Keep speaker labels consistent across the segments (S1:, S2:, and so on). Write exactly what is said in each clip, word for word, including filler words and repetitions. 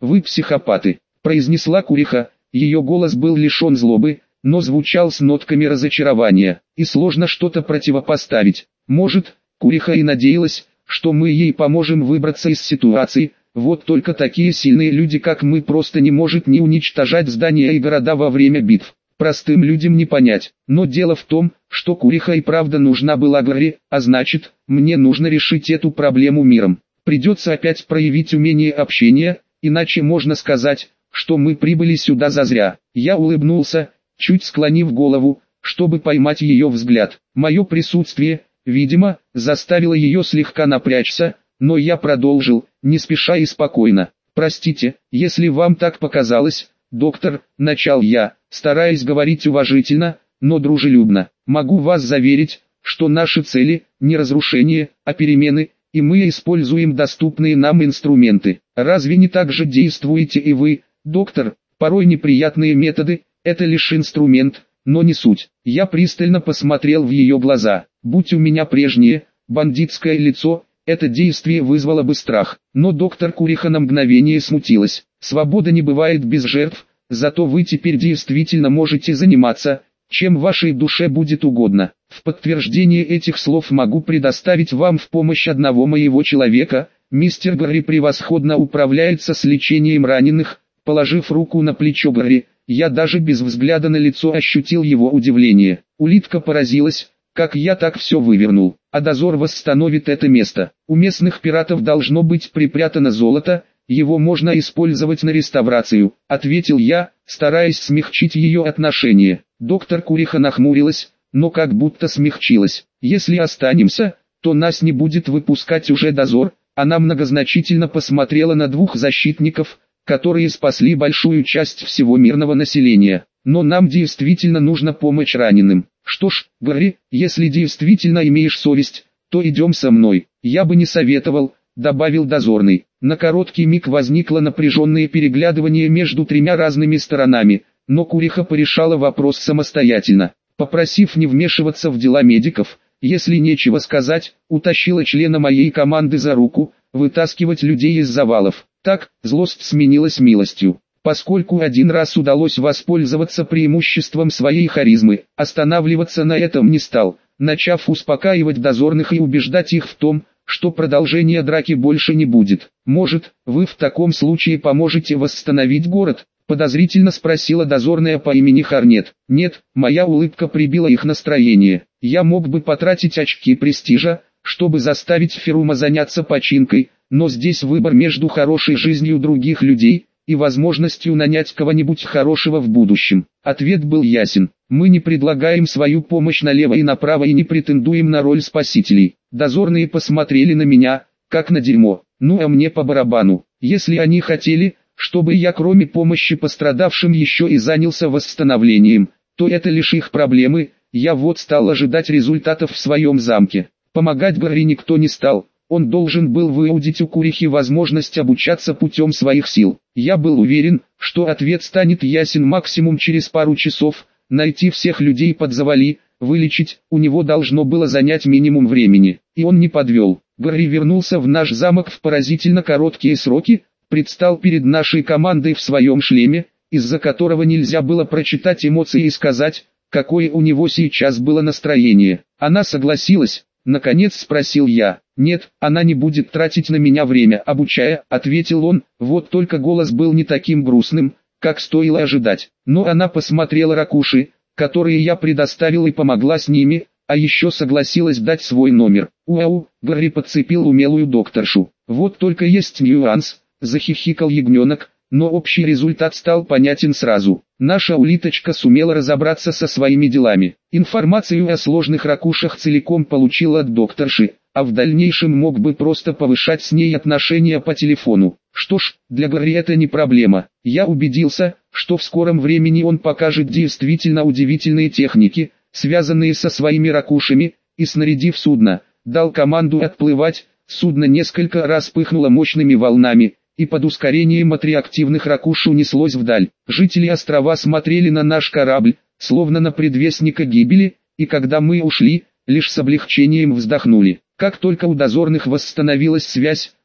S1: вы психопаты», — произнесла Куриха. Ее голос был лишен злобы, но звучал с нотками разочарования, и сложно что-то противопоставить. Может, Куриха и надеялась, что мы ей поможем выбраться из ситуации, вот только такие сильные люди, как мы, просто не может не уничтожать здания и города во время битв. Простым людям не понять, но дело в том, что Куриха и правда нужна была Гарри, а значит, мне нужно решить эту проблему миром. Придется опять проявить умение общения, иначе можно сказать, что мы прибыли сюда зазря. Я улыбнулся, чуть склонив голову, чтобы поймать ее взгляд. Мое присутствие, видимо, заставило ее слегка напрячься, но я продолжил, не спеша и спокойно. «Простите, если вам так показалось, доктор», — начал я, стараясь говорить уважительно, но дружелюбно. «Могу вас заверить, что наши цели — не разрушение, а перемены, и мы используем доступные нам инструменты. Разве не так же действуете и вы, доктор? Порой неприятные методы — это лишь инструмент, но не суть». Я пристально посмотрел в ее глаза. Будь у меня прежнее, бандитское лицо, это действие вызвало бы страх. Но доктор Куриха на мгновение смутилась. «Свобода не бывает без жертв, зато вы теперь действительно можете заниматься, чем вашей душе будет угодно. В подтверждение этих слов могу предоставить вам в помощь одного моего человека. Мистер Гарри превосходно управляется с лечением раненых». Положив руку на плечо Гарри, я даже без взгляда на лицо ощутил его удивление. Улитка поразилась, как я так все вывернул. А дозор восстановит это место. У местных пиратов должно быть припрятано золото, его можно использовать на реставрацию, ответил я, стараясь смягчить ее отношение. Доктор Куриха нахмурилась, но как будто смягчилась. «Если останемся, то нас не будет выпускать уже дозор». Она многозначительно посмотрела на двух защитников, которые спасли большую часть всего мирного населения. «Но нам действительно нужна помощь раненым». «Что ж, Гарри, если действительно имеешь совесть, то идем со мной». «Я бы не советовал», — добавил дозорный. На короткий миг возникло напряженное переглядывание между тремя разными сторонами, но Куриха порешала вопрос самостоятельно. Попросив не вмешиваться в дела медиков, если нечего сказать, утащила члена моей команды за руку, вытаскивать людей из завалов. Так, злость сменилась милостью. Поскольку один раз удалось воспользоваться преимуществом своей харизмы, останавливаться на этом не стал, начав успокаивать дозорных и убеждать их в том, что продолжения драки больше не будет. «Может, вы в таком случае поможете восстановить город?» — подозрительно спросила дозорная по имени Хорнет. «Нет», — моя улыбка прибила их настроение. «Я мог бы потратить очки престижа, чтобы заставить Ферума заняться починкой, но здесь выбор между хорошей жизнью других людей и возможностью нанять кого-нибудь хорошего в будущем». Ответ был ясен. «Мы не предлагаем свою помощь налево и направо и не претендуем на роль спасителей». Дозорные посмотрели на меня, как на дерьмо. Ну а мне по барабану. Если они хотели, чтобы я кроме помощи пострадавшим еще и занялся восстановлением, то это лишь их проблемы. Я вот стал ожидать результатов в своем замке. Помогать Гарри никто не стал. Он должен был выудить у Курихи возможность обучаться путем своих сил. Я был уверен, что ответ станет ясен максимум через пару часов. Найти всех людей под завали, вылечить, у него должно было занять минимум времени. И он не подвел. Гарри вернулся в наш замок в поразительно короткие сроки, предстал перед нашей командой в своем шлеме, из-за которого нельзя было прочитать эмоции и сказать, какое у него сейчас было настроение. «Она согласилась?» — наконец спросил я. «Нет, она не будет тратить на меня время, обучая», — ответил он, вот только голос был не таким грустным, как стоило ожидать. Но она посмотрела ракуши, которые я предоставил, и помогла с ними, а еще согласилась дать свой номер. «Уау!» — Гарри подцепил умелую докторшу. «Вот только есть нюанс», — захихикал ягненок, но общий результат стал понятен сразу. Наша улиточка сумела разобраться со своими делами. Информацию о сложных ракушах целиком получила от докторши, а в дальнейшем мог бы просто повышать с ней отношения по телефону. Что ж, для Гарри это не проблема. Я убедился, что в скором времени он покажет действительно удивительные техники, связанные со своими ракушами, и, снарядив судно, дал команду отплывать. Судно несколько раз пыхнуло мощными волнами, и под ускорением от реактивных ракуш унеслось вдаль. Жители острова смотрели на наш корабль, словно на предвестника гибели, и когда мы ушли, лишь с облегчением вздохнули. Как только у дозорных восстановилась связь,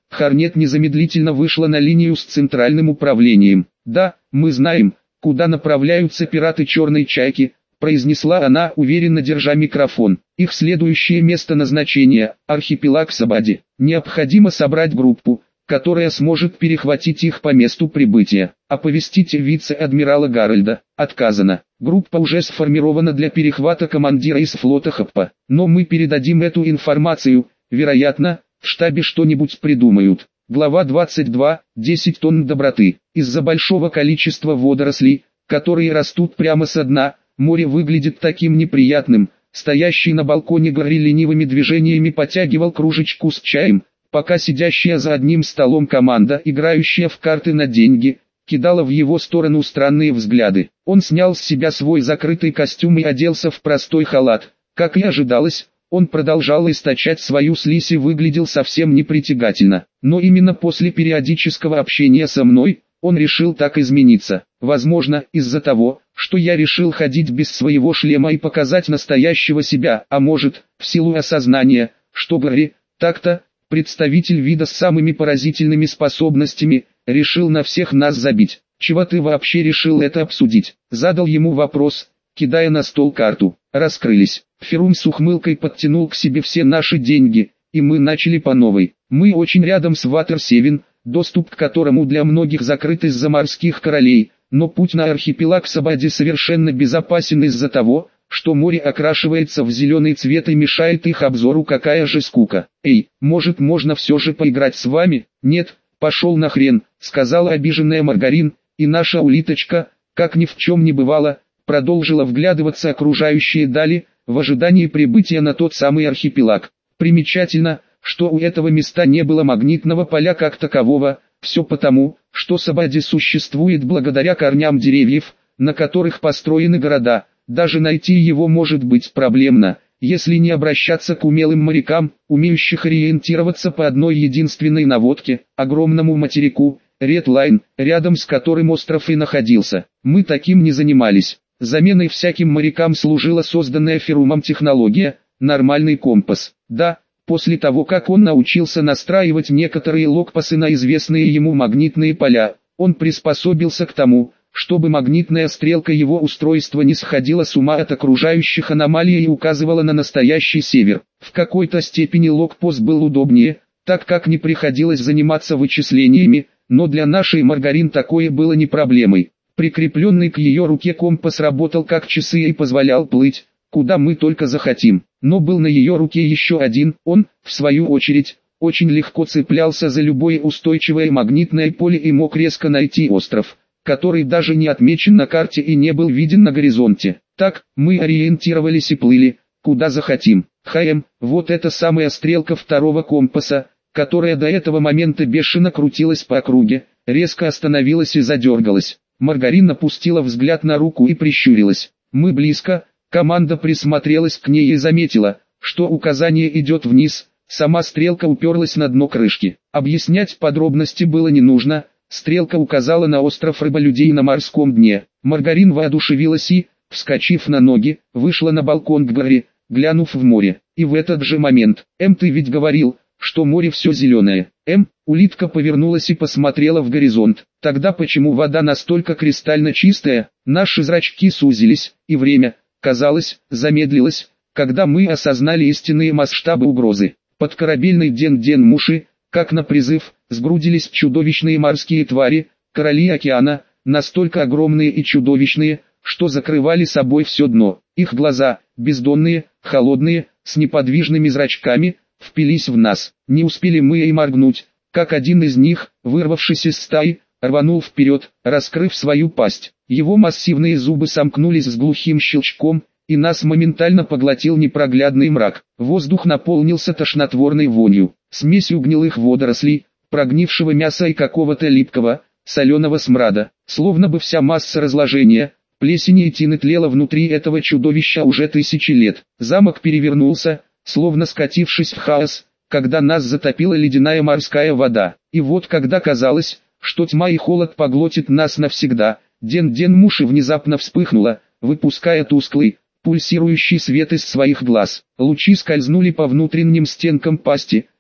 S1: Хорнет незамедлительно вышла на линию с центральным управлением. «Да, мы знаем, куда направляются пираты Черной Чайки», произнесла она, уверенно держа микрофон. «Их следующее место назначения – архипелаг Сабади. Необходимо собрать группу, которая сможет перехватить их по месту прибытия. Оповестите вице-адмирала Гарольда». Отказано. Группа уже сформирована для перехвата командира из флота Хаппа. Но мы передадим эту информацию, вероятно, в штабе что-нибудь придумают. Глава двадцать два. десять тонн доброты. Из-за большого количества водорослей, которые растут прямо со дна, море выглядит таким неприятным. Стоящий на балконе Гарри ленивыми движениями потягивал кружечку с чаем, пока сидящая за одним столом команда, играющая в карты на деньги, кидала в его сторону странные взгляды. Он снял с себя свой закрытый костюм и оделся в простой халат. Как и ожидалось, он продолжал источать свою слизь и выглядел совсем непритягательно. Но именно после периодического общения со мной, он решил так измениться. Возможно, из-за того, что я решил ходить без своего шлема и показать настоящего себя, а может, в силу осознания, что Гарри, так-то, представитель вида с самыми поразительными способностями, решил на всех нас забить. «Чего ты вообще решил это обсудить?» Задал ему вопрос, кидая на стол карту. Раскрылись. Ферум с ухмылкой подтянул к себе все наши деньги, и мы начали по новой. Мы очень рядом с Ватер-Севен, доступ к которому для многих закрыт из-за морских королей, но путь на архипелаг Сабади совершенно безопасен из-за того, что море окрашивается в зеленый цвет и мешает их обзору. Какая же скука. «Эй, может можно все же поиграть с вами?» «Нет, пошел нахрен», сказала обиженная Маргарин, и наша улиточка, как ни в чем не бывало, продолжила вглядываться окружающие дали, в ожидании прибытия на тот самый архипелаг. Примечательно, что у этого места не было магнитного поля как такового, все потому, что Сабади существует благодаря корням деревьев, на которых построены города. Даже найти его может быть проблемно, если не обращаться к умелым морякам, умеющих ориентироваться по одной единственной наводке, огромному материку, Редлайн, рядом с которым остров и находился. Мы таким не занимались. Заменой всяким морякам служила созданная Ферумом технология, нормальный компас. Да, после того как он научился настраивать некоторые локпасы на известные ему магнитные поля, он приспособился к тому, чтобы магнитная стрелка его устройства не сходила с ума от окружающих аномалий и указывала на настоящий север. В какой-то степени локпост был удобнее, так как не приходилось заниматься вычислениями, но для нашей Маргарин такое было не проблемой. Прикрепленный к ее руке компас работал как часы и позволял плыть, куда мы только захотим. Но был на ее руке еще один, он, в свою очередь, очень легко цеплялся за любое устойчивое магнитное поле и мог резко найти остров, который даже не отмечен на карте и не был виден на горизонте. Так, мы ориентировались и плыли, куда захотим. Хаем, вот эта самая стрелка второго компаса, которая до этого момента бешено крутилась по округе, резко остановилась и задергалась. Маргарин опустила взгляд на руку и прищурилась. Мы близко, команда присмотрелась к ней и заметила, что указание идет вниз, сама стрелка уперлась на дно крышки. Объяснять подробности было не нужно, стрелка указала на остров рыболюдей на морском дне. Маргарин воодушевилась и, вскочив на ноги, вышла на балкон к Гарри, глянув в море. И в этот же момент: «Эм, ты ведь говорил, что море все зеленое». Эм, улитка повернулась и посмотрела в горизонт. Тогда почему вода настолько кристально чистая? Наши зрачки сузились, и время, казалось, замедлилось, когда мы осознали истинные масштабы угрозы. Под корабельной Ден-Ден-Муши, как на призыв, сгрудились чудовищные морские твари, короли океана, настолько огромные и чудовищные, что закрывали собой все дно. Их глаза, бездонные, холодные, с неподвижными зрачками, впились в нас. Не успели мы и моргнуть, как один из них, вырвавшись из стаи, рванул вперед, раскрыв свою пасть. Его массивные зубы сомкнулись с глухим щелчком, и нас моментально поглотил непроглядный мрак. Воздух наполнился тошнотворной вонью, смесью гнилых водорослей, прогнившего мяса и какого-то липкого, соленого смрада. Словно бы вся масса разложения, плесени и тины тлела внутри этого чудовища уже тысячи лет. Замок перевернулся, словно скатившись в хаос, когда нас затопила ледяная морская вода. И вот когда казалось, что тьма и холод поглотит нас навсегда, Ден-Ден-Муши внезапно вспыхнула, выпуская тусклый, пульсирующий свет из своих глаз. Лучи скользнули по внутренним стенкам пасти,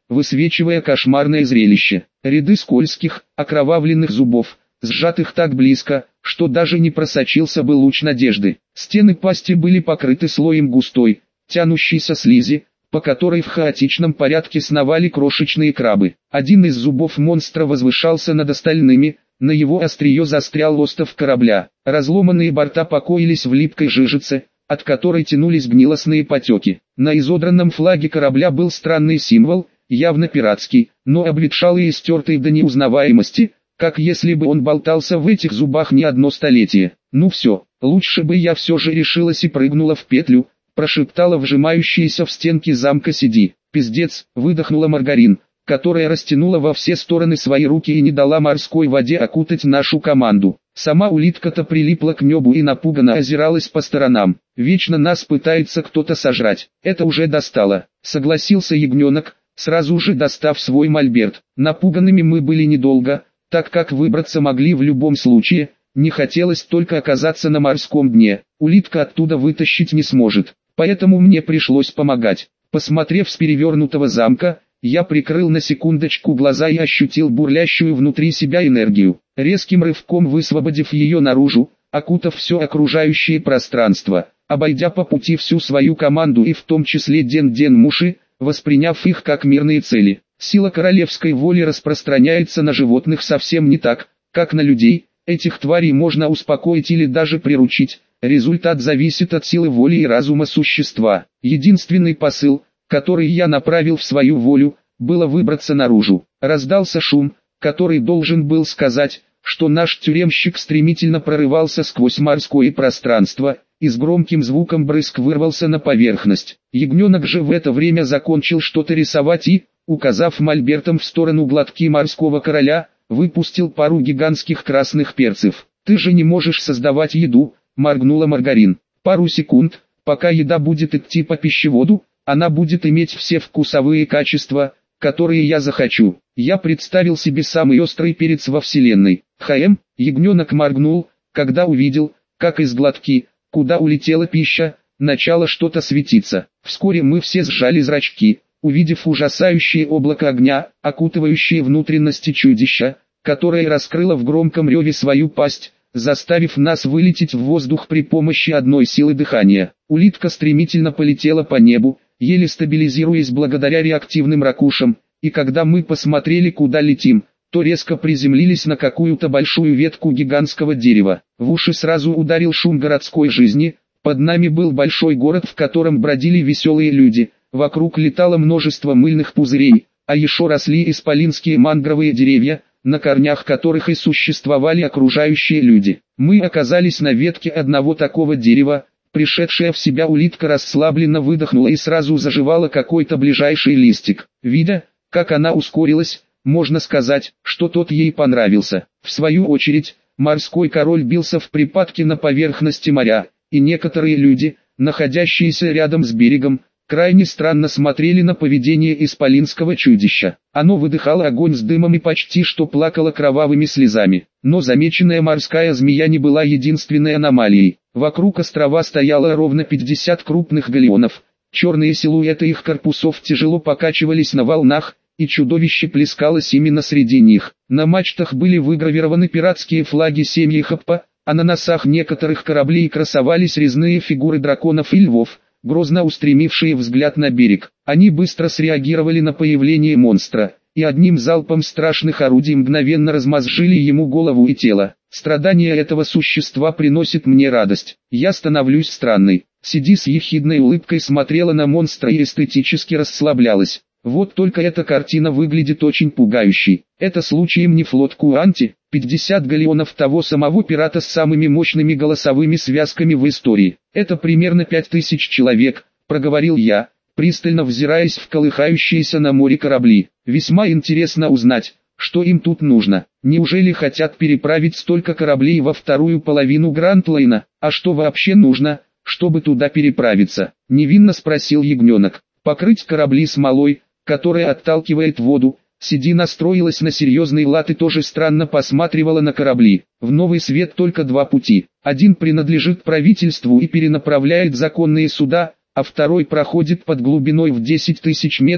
S1: высвечивая кошмарное зрелище. Ряды скользких, окровавленных зубов, сжатых так близко, что даже не просочился бы луч надежды. Стены пасти были покрыты слоем густой, тянущейся слизи, по которой в хаотичном порядке сновали крошечные крабы. Один из зубов монстра возвышался над остальными, на его острие застрял остов корабля. Разломанные борта покоились в липкой жижице, от которой тянулись гнилостные потеки. На изодранном флаге корабля был странный символ, явно пиратский, но обветшалый и стертый до неузнаваемости, как если бы он болтался в этих зубах не одно столетие. «Ну все, лучше бы я все же решилась и прыгнула в петлю», прошептала вжимающаяся в стенки замка Сиди. «Пиздец», выдохнула Маргарин, которая растянула во все стороны свои руки и не дала морской воде окутать нашу команду. Сама улитка-то прилипла к небу и напуганно озиралась по сторонам. «Вечно нас пытается кто-то сожрать. Это уже достало», согласился ягненок, сразу же достав свой мольберт. Напуганными мы были недолго, так как выбраться могли в любом случае, не хотелось только оказаться на морском дне. Улитка оттуда вытащить не сможет, поэтому мне пришлось помогать. Посмотрев с перевернутого замка, я прикрыл на секундочку глаза и ощутил бурлящую внутри себя энергию. Резким рывком высвободив ее наружу, окутав все окружающее пространство, обойдя по пути всю свою команду и в том числе Ден-Ден-Муши, восприняв их как мирные цели. Сила королевской воли распространяется на животных совсем не так, как на людей. Этих тварей можно успокоить или даже приручить. Результат зависит от силы воли и разума существа. Единственный посыл, который я направил в свою волю, было выбраться наружу. Раздался шум, который должен был сказать, что наш тюремщик стремительно прорывался сквозь морское пространство, и с громким звуком брызг вырвался на поверхность. Ягненок же в это время закончил что-то рисовать и, указав мольбертом в сторону глотки морского короля, выпустил пару гигантских красных перцев. «Ты же не можешь создавать еду», — моргнула Маргарин. «Пару секунд, пока еда будет идти по пищеводу, она будет иметь все вкусовые качества, которые я захочу». Я представил себе самый острый перец во вселенной. «Хм», ягненок моргнул, когда увидел, как из глотки, куда улетела пища, начало что-то светиться. Вскоре мы все сжали зрачки, увидев ужасающее облако огня, окутывающее внутренности чудища, которое раскрыло в громком реве свою пасть, заставив нас вылететь в воздух при помощи одной силы дыхания. Улитка стремительно полетела по небу, еле стабилизируясь благодаря реактивным ракушам, и когда мы посмотрели, куда летим, то резко приземлились на какую-то большую ветку гигантского дерева. В уши сразу ударил шум городской жизни, под нами был большой город, в котором бродили веселые люди, вокруг летало множество мыльных пузырей, а еще росли исполинские мангровые деревья, на корнях которых и существовали окружающие люди. Мы оказались на ветке одного такого дерева. Пришедшая в себя улитка расслабленно выдохнула и сразу заживала какой-то ближайший листик. Видя, как она ускорилась, можно сказать, что тот ей понравился. В свою очередь, морской король бился в припадке на поверхности моря, и некоторые люди, находящиеся рядом с берегом, крайне странно смотрели на поведение исполинского чудища. Оно выдыхало огонь с дымом и почти что плакало кровавыми слезами. Но замеченная морская змея не была единственной аномалией. Вокруг острова стояло ровно пятьдесят крупных галеонов. Черные силуэты их корпусов тяжело покачивались на волнах, и чудовище плескалось именно среди них. На мачтах были выгравированы пиратские флаги семьи Хаппа, а на носах некоторых кораблей красовались резные фигуры драконов и львов, грозно устремившие взгляд на берег. Они быстро среагировали на появление монстра, и одним залпом страшных орудий мгновенно размозжили ему голову и тело. Страдание этого существа приносит мне радость. Я становлюсь странной. Сиди с ехидной улыбкой смотрела на монстра и эстетически расслаблялась. Вот только эта картина выглядит очень пугающей. Это случаем не флот Куанти, пятьдесят галеонов того самого пирата с самыми мощными голосовыми связками в истории. Это примерно пять тысяч человек, проговорил я, пристально взираясь в колыхающиеся на море корабли. Весьма интересно узнать, что им тут нужно. Неужели хотят переправить столько кораблей во вторую половину Гранд-Лайна? А что вообще нужно, чтобы туда переправиться? Невинно спросил ягненок. Покрыть корабли смолой, которая отталкивает воду. Сиди настроилась на серьезный лад и тоже странно посматривала на корабли. В новый свет только два пути. Один принадлежит правительству и перенаправляет законные суда, а второй проходит под глубиной в десять тысяч метров,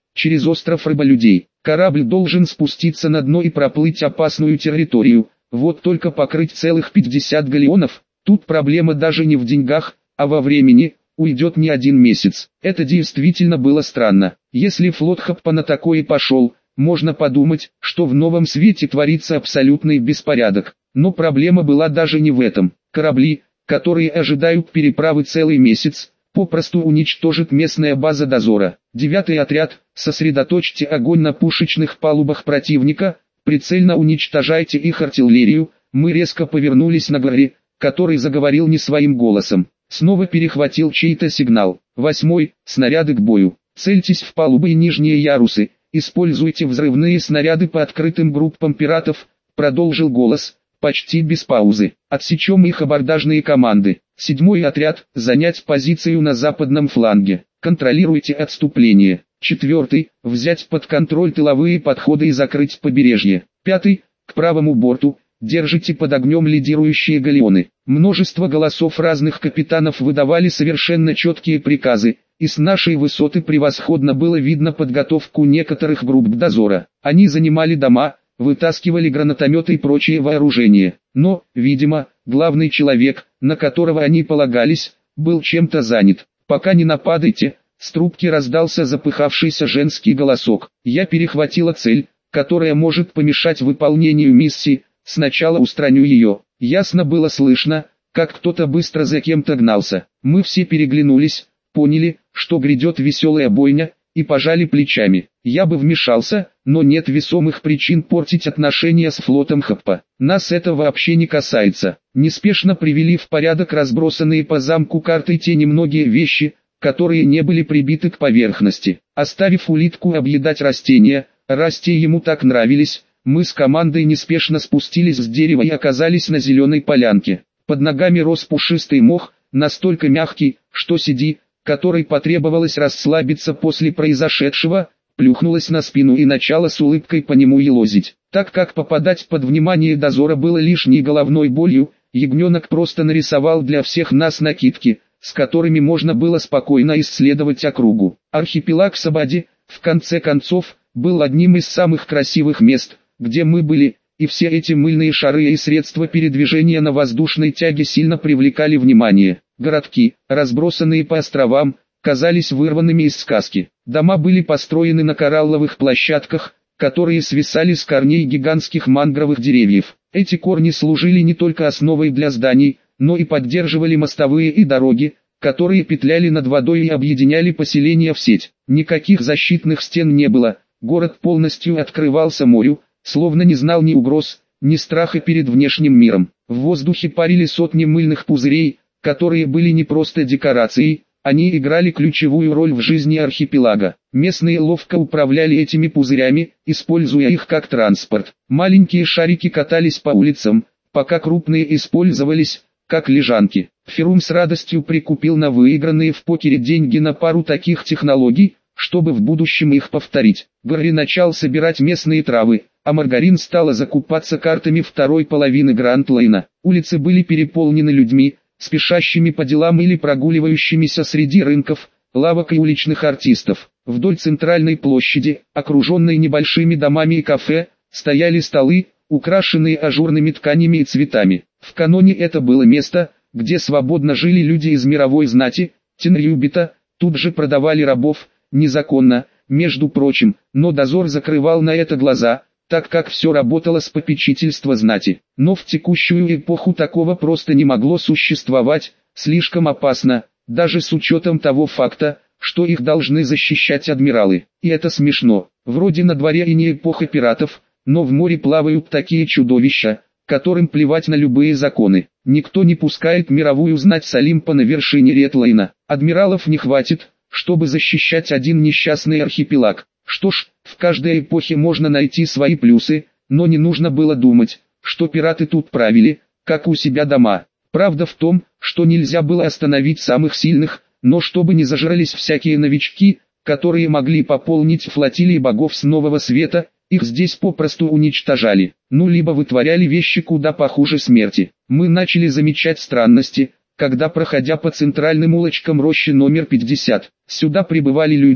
S1: через остров рыболюдей. Корабль должен спуститься на дно и проплыть опасную территорию, вот только покрыть целых пятьдесят галеонов, тут проблема даже не в деньгах, а во времени, уйдет не один месяц. Это действительно было странно. Если флот Хаппа на такое пошел, можно подумать, что в новом свете творится абсолютный беспорядок. Но проблема была даже не в этом. Корабли, которые ожидают переправы целый месяц, попросту уничтожит местная база дозора. Девятый отряд, сосредоточьте огонь на пушечных палубах противника, прицельно уничтожайте их артиллерию. Мы резко повернулись на Гарри, который заговорил не своим голосом. Снова перехватил чей-то сигнал. Восьмой, снаряды к бою. Цельтесь в палубы и нижние ярусы, используйте взрывные снаряды по открытым группам пиратов, продолжил голос, почти без паузы. Отсечем их абордажные команды. Седьмой отряд, занять позицию на западном фланге. Контролируйте отступление. Четвертый, взять под контроль тыловые подходы и закрыть побережье. Пятый, к правому борту, держите под огнем лидирующие галеоны. Множество голосов разных капитанов выдавали совершенно четкие приказы, и с нашей высоты превосходно было видно подготовку некоторых групп дозора. Они занимали дома, вытаскивали гранатометы и прочее вооружение. Но, видимо, главный человек, на которого они полагались, был чем-то занят. «Пока не нападайте», с трубки раздался запыхавшийся женский голосок. Я перехватила цель, которая может помешать выполнению миссии. Сначала устраню ее. Ясно было слышно, как кто-то быстро за кем-то гнался. Мы все переглянулись, поняли, что грядет веселая бойня, и пожали плечами. Я бы вмешался, но нет весомых причин портить отношения с флотом Хаппа. Нас это вообще не касается. Неспешно привели в порядок разбросанные по замку карты те немногие вещи, которые не были прибиты к поверхности. Оставив улитку объедать растения, расти ему так нравились, мы с командой неспешно спустились с дерева и оказались на зеленой полянке. Под ногами рос пушистый мох, настолько мягкий, что Сиди, которой потребовалось расслабиться после произошедшего, плюхнулась на спину и начала с улыбкой по нему елозить. Так как попадать под внимание дозора было лишней головной болью, ягненок просто нарисовал для всех нас накидки, с которыми можно было спокойно исследовать округу. Архипелаг Сабади, в конце концов, был одним из самых красивых мест, где мы были, и все эти мыльные шары и средства передвижения на воздушной тяге сильно привлекали внимание. Городки, разбросанные по островам, казались вырванными из сказки. Дома были построены на коралловых площадках, которые свисали с корней гигантских мангровых деревьев. Эти корни служили не только основой для зданий, но и поддерживали мостовые и дороги, которые петляли над водой и объединяли поселения в сеть. Никаких защитных стен не было, город полностью открывался морю, словно не знал ни угроз, ни страха перед внешним миром. В воздухе парили сотни мыльных пузырей, которые были не просто декорацией, они играли ключевую роль в жизни архипелага. Местные ловко управляли этими пузырями, используя их как транспорт. Маленькие шарики катались по улицам, пока крупные использовались как лежанки. Ферум с радостью прикупил на выигранные в покере деньги на пару таких технологий, чтобы в будущем их повторить. Гарри начал собирать местные травы, а Маргарин стала закупаться картами второй половины Гранд-Лейна. Улицы были переполнены людьми, спешащими по делам или прогуливающимися среди рынков, лавок и уличных артистов. Вдоль центральной площади, окруженной небольшими домами и кафе, стояли столы, украшенные ажурными тканями и цветами. В каноне это было место, где свободно жили люди из мировой знати, Тенрюбита, тут же продавали рабов, незаконно, между прочим, но дозор закрывал на это глаза, так как все работало с попечительства знати. Но в текущую эпоху такого просто не могло существовать, слишком опасно, даже с учетом того факта, что их должны защищать адмиралы. И это смешно, вроде на дворе и не эпоха пиратов, но в море плавают такие чудовища, которым плевать на любые законы. Никто не пускает мировую знать с Олимпа на вершине Ретлейна. Адмиралов не хватит, чтобы защищать один несчастный архипелаг. Что ж, в каждой эпохе можно найти свои плюсы, но не нужно было думать, что пираты тут правили, как у себя дома. Правда в том, что нельзя было остановить самых сильных, но чтобы не зажрались всякие новички, которые могли пополнить флотилии богов с Нового Света, их здесь попросту уничтожали, ну либо вытворяли вещи куда похуже смерти. Мы начали замечать странности, когда проходя по центральным улочкам рощи номер пятьдесят, сюда прибывали люди,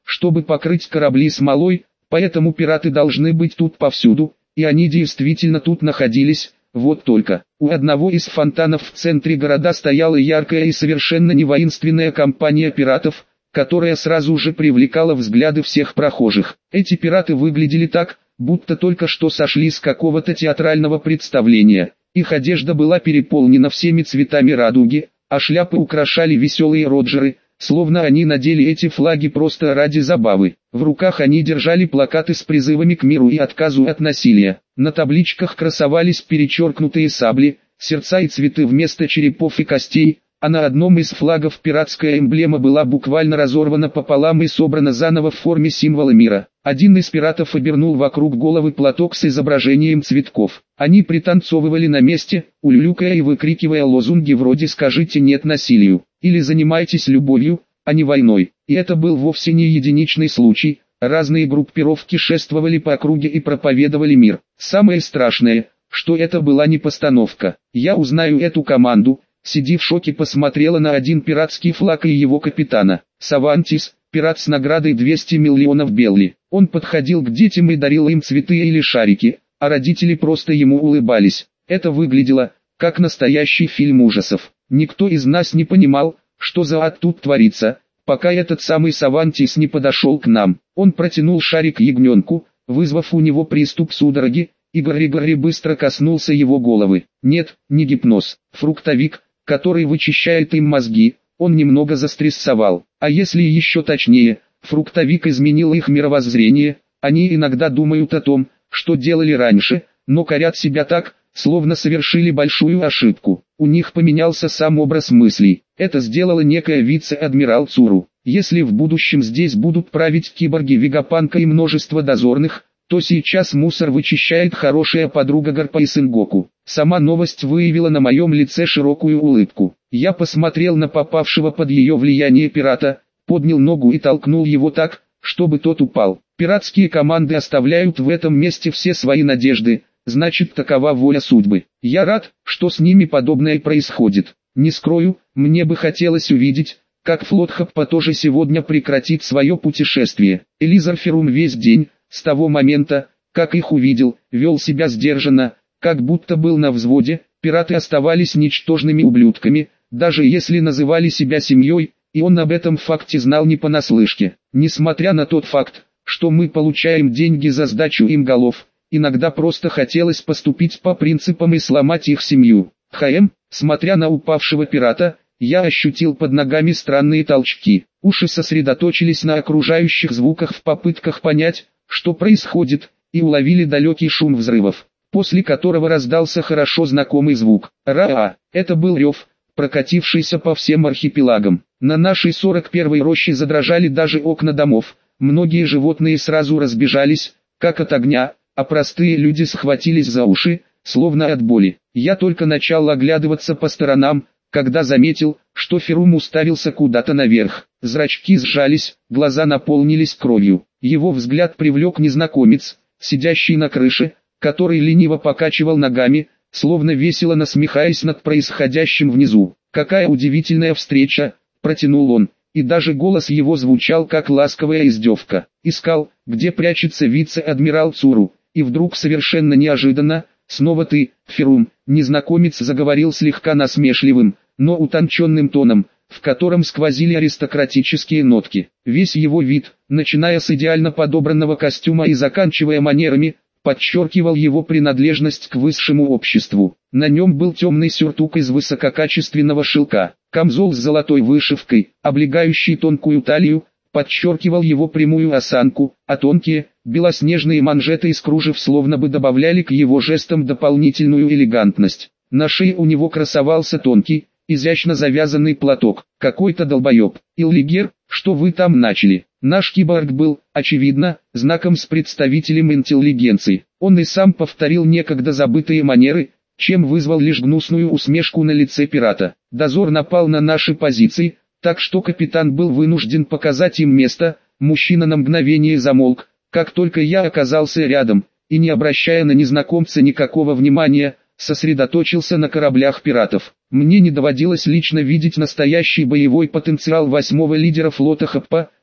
S1: чтобы покрыть корабли смолой, поэтому пираты должны быть тут повсюду, и они действительно тут находились. Вот только, у одного из фонтанов в центре города стояла яркая и совершенно не воинственная компания пиратов, которая сразу же привлекала взгляды всех прохожих. Эти пираты выглядели так, будто только что сошли с какого-то театрального представления. Их одежда была переполнена всеми цветами радуги, а шляпы украшали веселые роджеры, словно они надели эти флаги просто ради забавы. В руках они держали плакаты с призывами к миру и отказу от насилия. На табличках красовались перечеркнутые сабли, сердца и цветы вместо черепов и костей, а на одном из флагов пиратская эмблема была буквально разорвана пополам и собрана заново в форме символа мира. Один из пиратов обернул вокруг головы платок с изображением цветков. Они пританцовывали на месте, улюлюкая и выкрикивая лозунги вроде «Скажите нет насилию» или «Занимайтесь любовью, а не войной». И это был вовсе не единичный случай. Разные группировки шествовали по округе и проповедовали мир. Самое страшное, что это была не постановка. Я узнаю эту команду. Сиди в шоке посмотрела на один пиратский флаг и его капитана. Савантис, пират с наградой двести миллионов белли. Он подходил к детям и дарил им цветы или шарики, а родители просто ему улыбались. Это выглядело, как настоящий фильм ужасов. Никто из нас не понимал, что за ад тут творится, пока этот самый Савантис не подошел к нам. Он протянул шарик ягненку, вызвав у него приступ судороги, и Григорий быстро коснулся его головы. Нет, не гипноз, фруктовик, который вычищает им мозги. Он немного застрессовал. А если еще точнее, фруктовик изменил их мировоззрение. Они иногда думают о том, что делали раньше, но корят себя так, словно совершили большую ошибку. У них поменялся сам образ мыслей. Это сделала некая вице-адмирал Цуру. Если в будущем здесь будут править киборги Вегапанка и множество дозорных, то сейчас мусор вычищает хорошая подруга Гарпа и Сенгоку. Сама новость выявила на моем лице широкую улыбку. Я посмотрел на попавшего под ее влияние пирата, поднял ногу и толкнул его так, чтобы тот упал. Пиратские команды оставляют в этом месте все свои надежды, значит такова воля судьбы. Я рад, что с ними подобное происходит. Не скрою, мне бы хотелось увидеть, как флот Хаппа тоже сегодня прекратит свое путешествие. Элизар Ферум весь день, с того момента, как их увидел, вел себя сдержанно, как будто был на взводе. Пираты оставались ничтожными ублюдками, даже если называли себя семьей, и он об этом факте знал не понаслышке. Несмотря на тот факт, что мы получаем деньги за сдачу им голов, иногда просто хотелось поступить по принципам и сломать их семью. Хм, смотря на упавшего пирата, я ощутил под ногами странные толчки. Уши сосредоточились на окружающих звуках в попытках понять, что происходит, и уловили далекий шум взрывов, после которого раздался хорошо знакомый звук. Ра-а, это был рев, прокатившийся по всем архипелагам. На нашей сорок первой роще задрожали даже окна домов, многие животные сразу разбежались, как от огня, а простые люди схватились за уши, словно от боли. Я только начал оглядываться по сторонам, когда заметил, что Ферум уставился куда-то наверх. Зрачки сжались, глаза наполнились кровью. Его взгляд привлек незнакомец, сидящий на крыше, который лениво покачивал ногами, словно весело насмехаясь над происходящим внизу. «Какая удивительная встреча!» – протянул он, и даже голос его звучал как ласковая издевка. «Искал, где прячется вице-адмирал Цуру, и вдруг совершенно неожиданно, снова ты, Ферум». Незнакомец заговорил слегка насмешливым, но утонченным тоном, в котором сквозили аристократические нотки. Весь его вид, начиная с идеально подобранного костюма и заканчивая манерами, подчеркивал его принадлежность к высшему обществу. На нем был темный сюртук из высококачественного шелка, камзол с золотой вышивкой, облегающий тонкую талию, подчеркивал его прямую осанку, а тонкие, белоснежные манжеты из кружев словно бы добавляли к его жестам дополнительную элегантность. На шее у него красовался тонкий, изящно завязанный платок. «Какой-то долбоеб. Иллигер, что вы там начали?» Наш киборг был, очевидно, знаком с представителем интеллигенции. Он и сам повторил некогда забытые манеры, чем вызвал лишь гнусную усмешку на лице пирата. Дозор напал на наши позиции, так что капитан был вынужден показать им место. Мужчина на мгновение замолк, как только я оказался рядом, и не обращая на незнакомца никакого внимания, сосредоточился на кораблях пиратов. Мне не доводилось лично видеть настоящий боевой потенциал восьмого лидера флота Хаппа,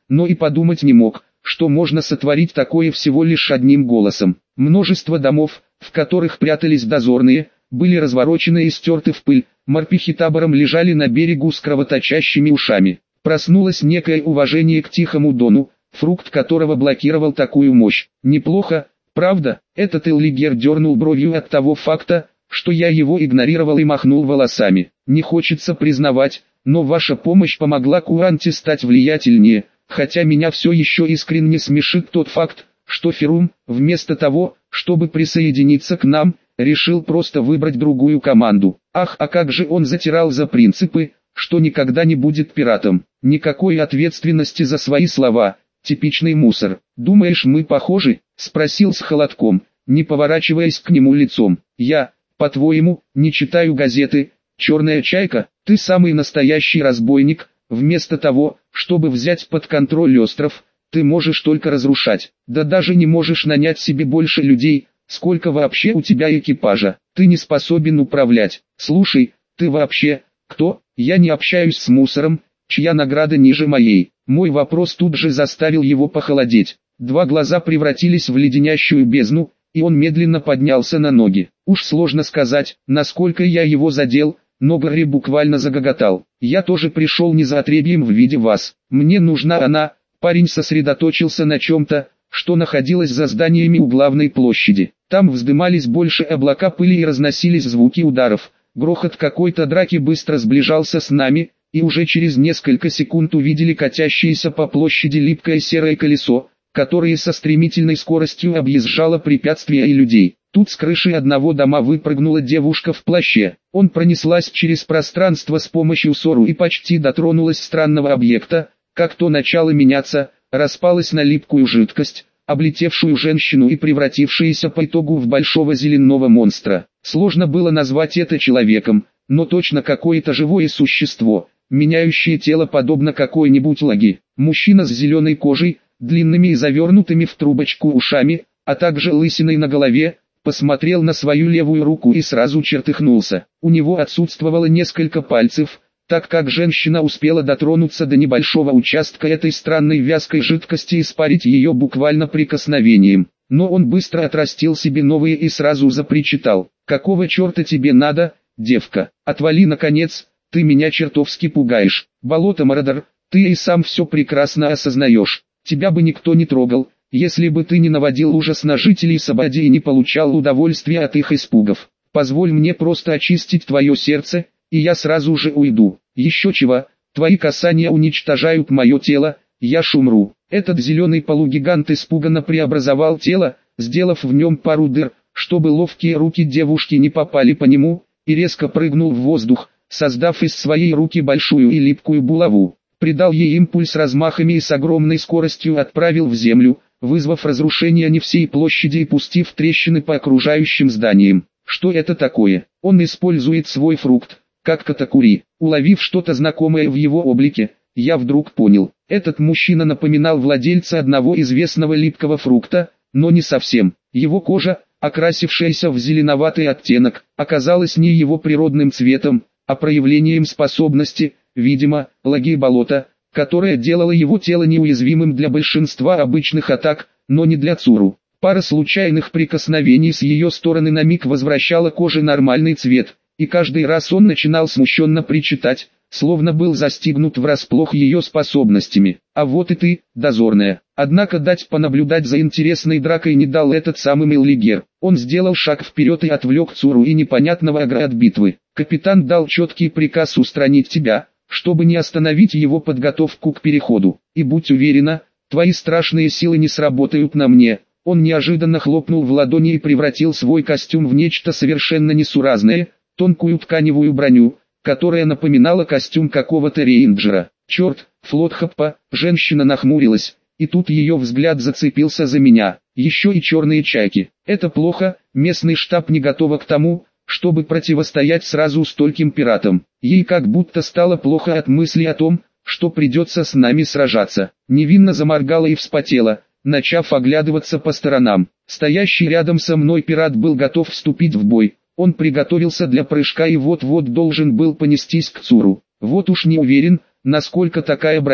S1: но и подумать не мог, что можно сотворить такое всего лишь одним голосом. Множество домов, в которых прятались дозорные, были разворочены и стерты в пыль, морпехи табором лежали на берегу с кровоточащими ушами. Проснулось некое уважение к Тихому Дону, фрукт которого блокировал такую мощь. Неплохо, правда? Этот Эллигер дернул бровью от того факта, что я его игнорировал и махнул волосами. Не хочется признавать, но ваша помощь помогла Куанте стать влиятельнее, хотя меня все еще искренне смешит тот факт, что Ферум, вместо того, чтобы присоединиться к нам, решил просто выбрать другую команду. Ах, а как же он затирал за принципы, что никогда не будет пиратом. Никакой ответственности за свои слова, типичный мусор. «Думаешь, мы похожи?» — спросил с холодком, не поворачиваясь к нему лицом. «Я, по-твоему, не читаю газеты, черная чайка? Ты самый настоящий разбойник. Вместо того, чтобы взять под контроль остров, ты можешь только разрушать. Да даже не можешь нанять себе больше людей. Сколько вообще у тебя экипажа? Ты не способен управлять. Слушай, ты вообще кто? Я не общаюсь с мусором, чья награда ниже моей». Мой вопрос тут же заставил его похолодеть. Два глаза превратились в леденящую бездну, и он медленно поднялся на ноги. Уж сложно сказать, насколько я его задел, но Гарри буквально загоготал. «Я тоже пришел не за отребьем в виде вас. Мне нужна она». Парень сосредоточился на чем-то, что находилось за зданиями у главной площади. Там вздымались больше облака пыли и разносились звуки ударов. Грохот какой-то драки быстро сближался с нами, и уже через несколько секунд увидели катящееся по площади липкое серое колесо, которое со стремительной скоростью объезжало препятствия и людей. Тут с крыши одного дома выпрыгнула девушка в плаще. Он пронеслась через пространство с помощью сору и почти дотронулась странного объекта, как то начало меняться, распалась на липкую жидкость, облетевшую женщину и превратившуюся по итогу в большого зеленого монстра. Сложно было назвать это человеком, но точно какое-то живое существо, меняющее тело подобно какой-нибудь лаги. Мужчина с зеленой кожей, длинными и завернутыми в трубочку ушами, а также лысиной на голове, посмотрел на свою левую руку и сразу чертыхнулся. У него отсутствовало несколько пальцев, так как женщина успела дотронуться до небольшого участка этой странной вязкой жидкости и испарить ее буквально прикосновением. Но он быстро отрастил себе новые и сразу запричитал: «Какого черта тебе надо, девка? Отвали наконец, ты меня чертовски пугаешь. Болото Мородор, ты и сам все прекрасно осознаешь. Тебя бы никто не трогал, если бы ты не наводил ужас на жителей Сабади и не получал удовольствия от их испугов. Позволь мне просто очистить твое сердце, и я сразу же уйду. Еще чего, твои касания уничтожают мое тело, я ж умру». Этот зеленый полугигант испуганно преобразовал тело, сделав в нем пару дыр, чтобы ловкие руки девушки не попали по нему, и резко прыгнул в воздух, создав из своей руки большую и липкую булаву. Придал ей импульс размахами и с огромной скоростью отправил в землю, вызвав разрушение не всей площади и пустив трещины по окружающим зданиям. Что это такое? Он использует свой фрукт, как катакури. Уловив что-то знакомое в его облике, я вдруг понял. Этот мужчина напоминал владельца одного известного липкого фрукта, но не совсем. Его кожа, окрасившаяся в зеленоватый оттенок, оказалась не его природным цветом, а проявлением способности, видимо, лаги болота, которая делала его тело неуязвимым для большинства обычных атак, но не для Цуру. Пара случайных прикосновений с ее стороны на миг возвращала коже нормальный цвет, и каждый раз он начинал смущенно причитать, словно был застигнут врасплох ее способностями. «А вот и ты, дозорная». Однако дать понаблюдать за интересной дракой не дал этот самый Эллигер. Он сделал шаг вперед и отвлек Цуру и непонятного Агра от битвы. «Капитан дал четкий приказ устранить тебя, чтобы не остановить его подготовку к переходу. И будь уверена, твои страшные силы не сработают на мне». Он неожиданно хлопнул в ладони и превратил свой костюм в нечто совершенно несуразное, тонкую тканевую броню, которая напоминала костюм какого-то рейнджера. «Черт, Флотхоппа!» Женщина нахмурилась, и тут ее взгляд зацепился за меня. Еще и черные чайки. Это плохо, местный штаб не готова к тому, чтобы противостоять сразу стольким пиратам. Ей как будто стало плохо от мысли о том, что придется с нами сражаться. Невинно заморгала и вспотела, начав оглядываться по сторонам. Стоящий рядом со мной пират был готов вступить в бой. Он приготовился для прыжка и вот-вот должен был понестись к Цуру. Вот уж не уверен, насколько такая броня,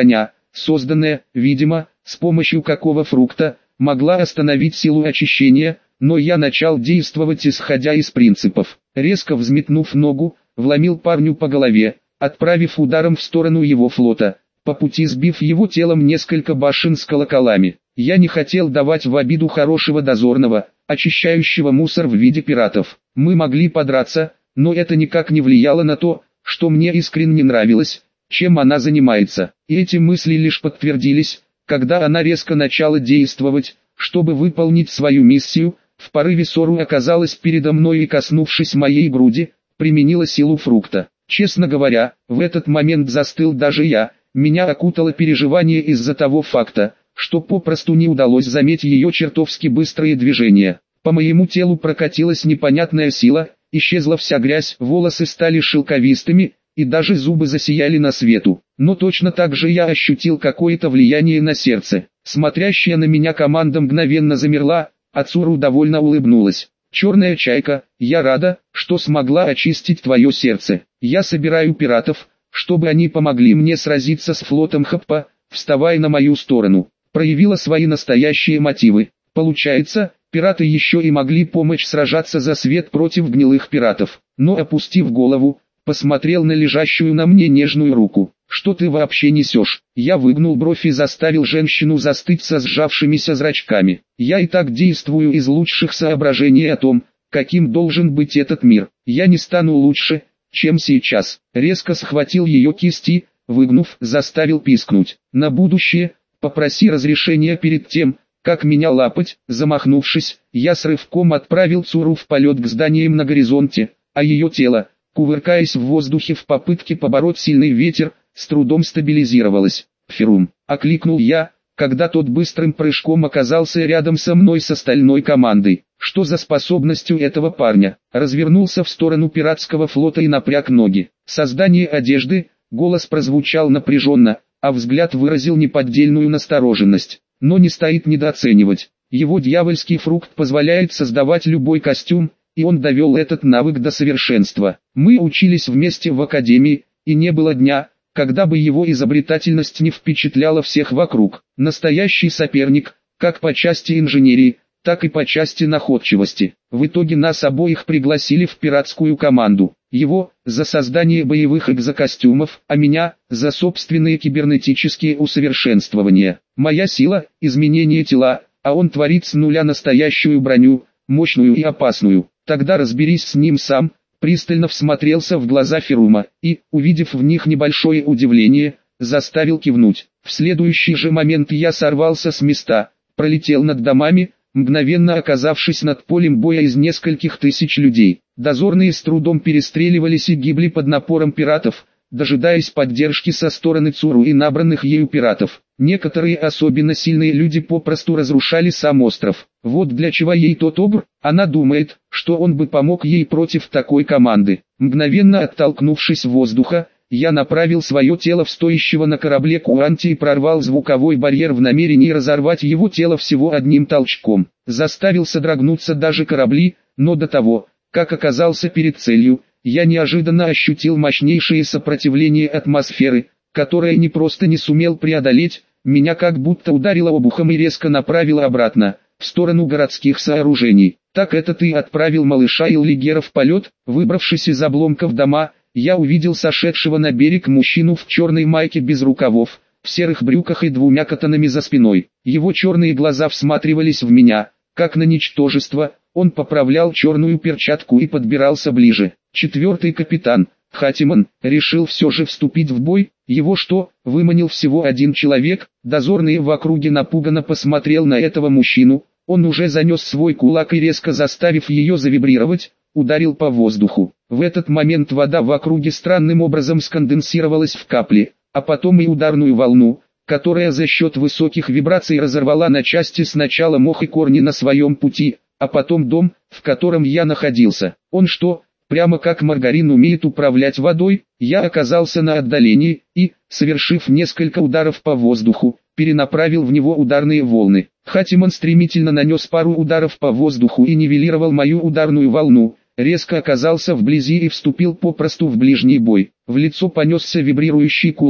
S1: созданная, видимо, с помощью какого фрукта, могла остановить силу очищения, но я начал действовать исходя из принципов. Резко взметнув ногу, вломил парню по голове, отправив ударом в сторону его флота, по пути сбив его телом несколько башен с колоколами. Я не хотел давать в обиду хорошего дозорного, очищающего мусор в виде пиратов. Мы могли подраться, но это никак не влияло на то, что мне искренне нравилось, чем она занимается. И эти мысли лишь подтвердились, когда она резко начала действовать, чтобы выполнить свою миссию. В порыве ссору оказалась передо мной и, коснувшись моей груди, применила силу фрукта. Честно говоря, в этот момент застыл даже я. Меня окутало переживание из-за того факта, что попросту не удалось заметить ее чертовски быстрые движения. По моему телу прокатилась непонятная сила, исчезла вся грязь, волосы стали шелковистыми, и даже зубы засияли на свету. Но точно так же я ощутил какое-то влияние на сердце. Смотрящая на меня команда мгновенно замерла, а Цуру довольно улыбнулась. «Черная чайка, я рада, что смогла очистить твое сердце. Я собираю пиратов, чтобы они помогли мне сразиться с флотом Хаппа, вставай на мою сторону». Проявила свои настоящие мотивы. Получается, пираты еще и могли помочь сражаться за свет против гнилых пиратов. Но, опустив голову, посмотрел на лежащую на мне нежную руку. «Что ты вообще несешь?» Я выгнул бровь и заставил женщину застыть со сжавшимися зрачками. «Я и так действую из лучших соображений о том, каким должен быть этот мир. Я не стану лучше, чем сейчас». Резко схватил ее кисти, выгнув, заставил пискнуть. «На будущее, попроси разрешения перед тем, как меня лапать». Замахнувшись, я с рывком отправил Цуру в полет к зданиям на горизонте, а ее тело, кувыркаясь в воздухе в попытке побороть сильный ветер, с трудом стабилизировалось. «Ферум!» — окликнул я, когда тот быстрым прыжком оказался рядом со мной с остальной командой. Что за способностью этого парня? Развернулся в сторону пиратского флота и напряг ноги. Создание одежды, голос прозвучал напряженно, а взгляд выразил неподдельную настороженность. Но не стоит недооценивать. Его дьявольский фрукт позволяет создавать любой костюм, и он довел этот навык до совершенства. Мы учились вместе в академии, и не было дня, когда бы его изобретательность не впечатляла всех вокруг. Настоящий соперник, как по части инженерии, так и по части находчивости. В итоге нас обоих пригласили в пиратскую команду. Его – за создание боевых экзокостюмов, а меня – за собственные кибернетические усовершенствования. Моя сила – изменение тела, а он творит с нуля настоящую броню, мощную и опасную. Тогда разберись с ним сам. Пристально всмотрелся в глаза Ферума и, увидев в них небольшое удивление, заставил кивнуть. В следующий же момент я сорвался с места, пролетел над домами, мгновенно оказавшись над полем боя из нескольких тысяч людей. Дозорные с трудом перестреливались и гибли под напором пиратов, дожидаясь поддержки со стороны Цуру и набранных ею пиратов. Некоторые особенно сильные люди попросту разрушали сам остров. Вот для чего ей тот огр, она думает, что он бы помог ей против такой команды. Мгновенно оттолкнувшись в воздуха, я направил свое тело в стоящего на корабле Куанти и прорвал звуковой барьер в намерении разорвать его тело всего одним толчком. Заставил содрогнуться даже корабли, но до того, как оказался перед целью, я неожиданно ощутил мощнейшее сопротивление атмосферы, которое не просто не сумел преодолеть, меня как будто ударило обухом и резко направило обратно, в сторону городских сооружений. Так это ты отправил малыша Иллигера в полет? Выбравшись из обломков дома, я увидел сошедшего на берег мужчину в черной майке без рукавов, в серых брюках и двумя катанами за спиной. Его черные глаза всматривались в меня, как на ничтожество. Он поправлял черную перчатку и подбирался ближе. Четвертый капитан, Хатиман, решил все же вступить в бой. Его что, выманил всего один человек? Дозорный в округе напуганно посмотрел на этого мужчину. Он уже занес свой кулак и, резко заставив ее завибрировать, ударил по воздуху. В этот момент вода в округе странным образом сконденсировалась в капли, а потом и ударную волну, которая за счет высоких вибраций разорвала на части сначала мох и корни на своем пути, а потом дом, в котором я находился. Он что, прямо как маргарин умеет управлять водой? Я оказался на отдалении и, совершив несколько ударов по воздуху, перенаправил в него ударные волны. Хатиман стремительно нанес пару ударов по воздуху и нивелировал мою ударную волну, резко оказался вблизи и вступил попросту в ближний бой. В лицо понесся вибрирующий кулак,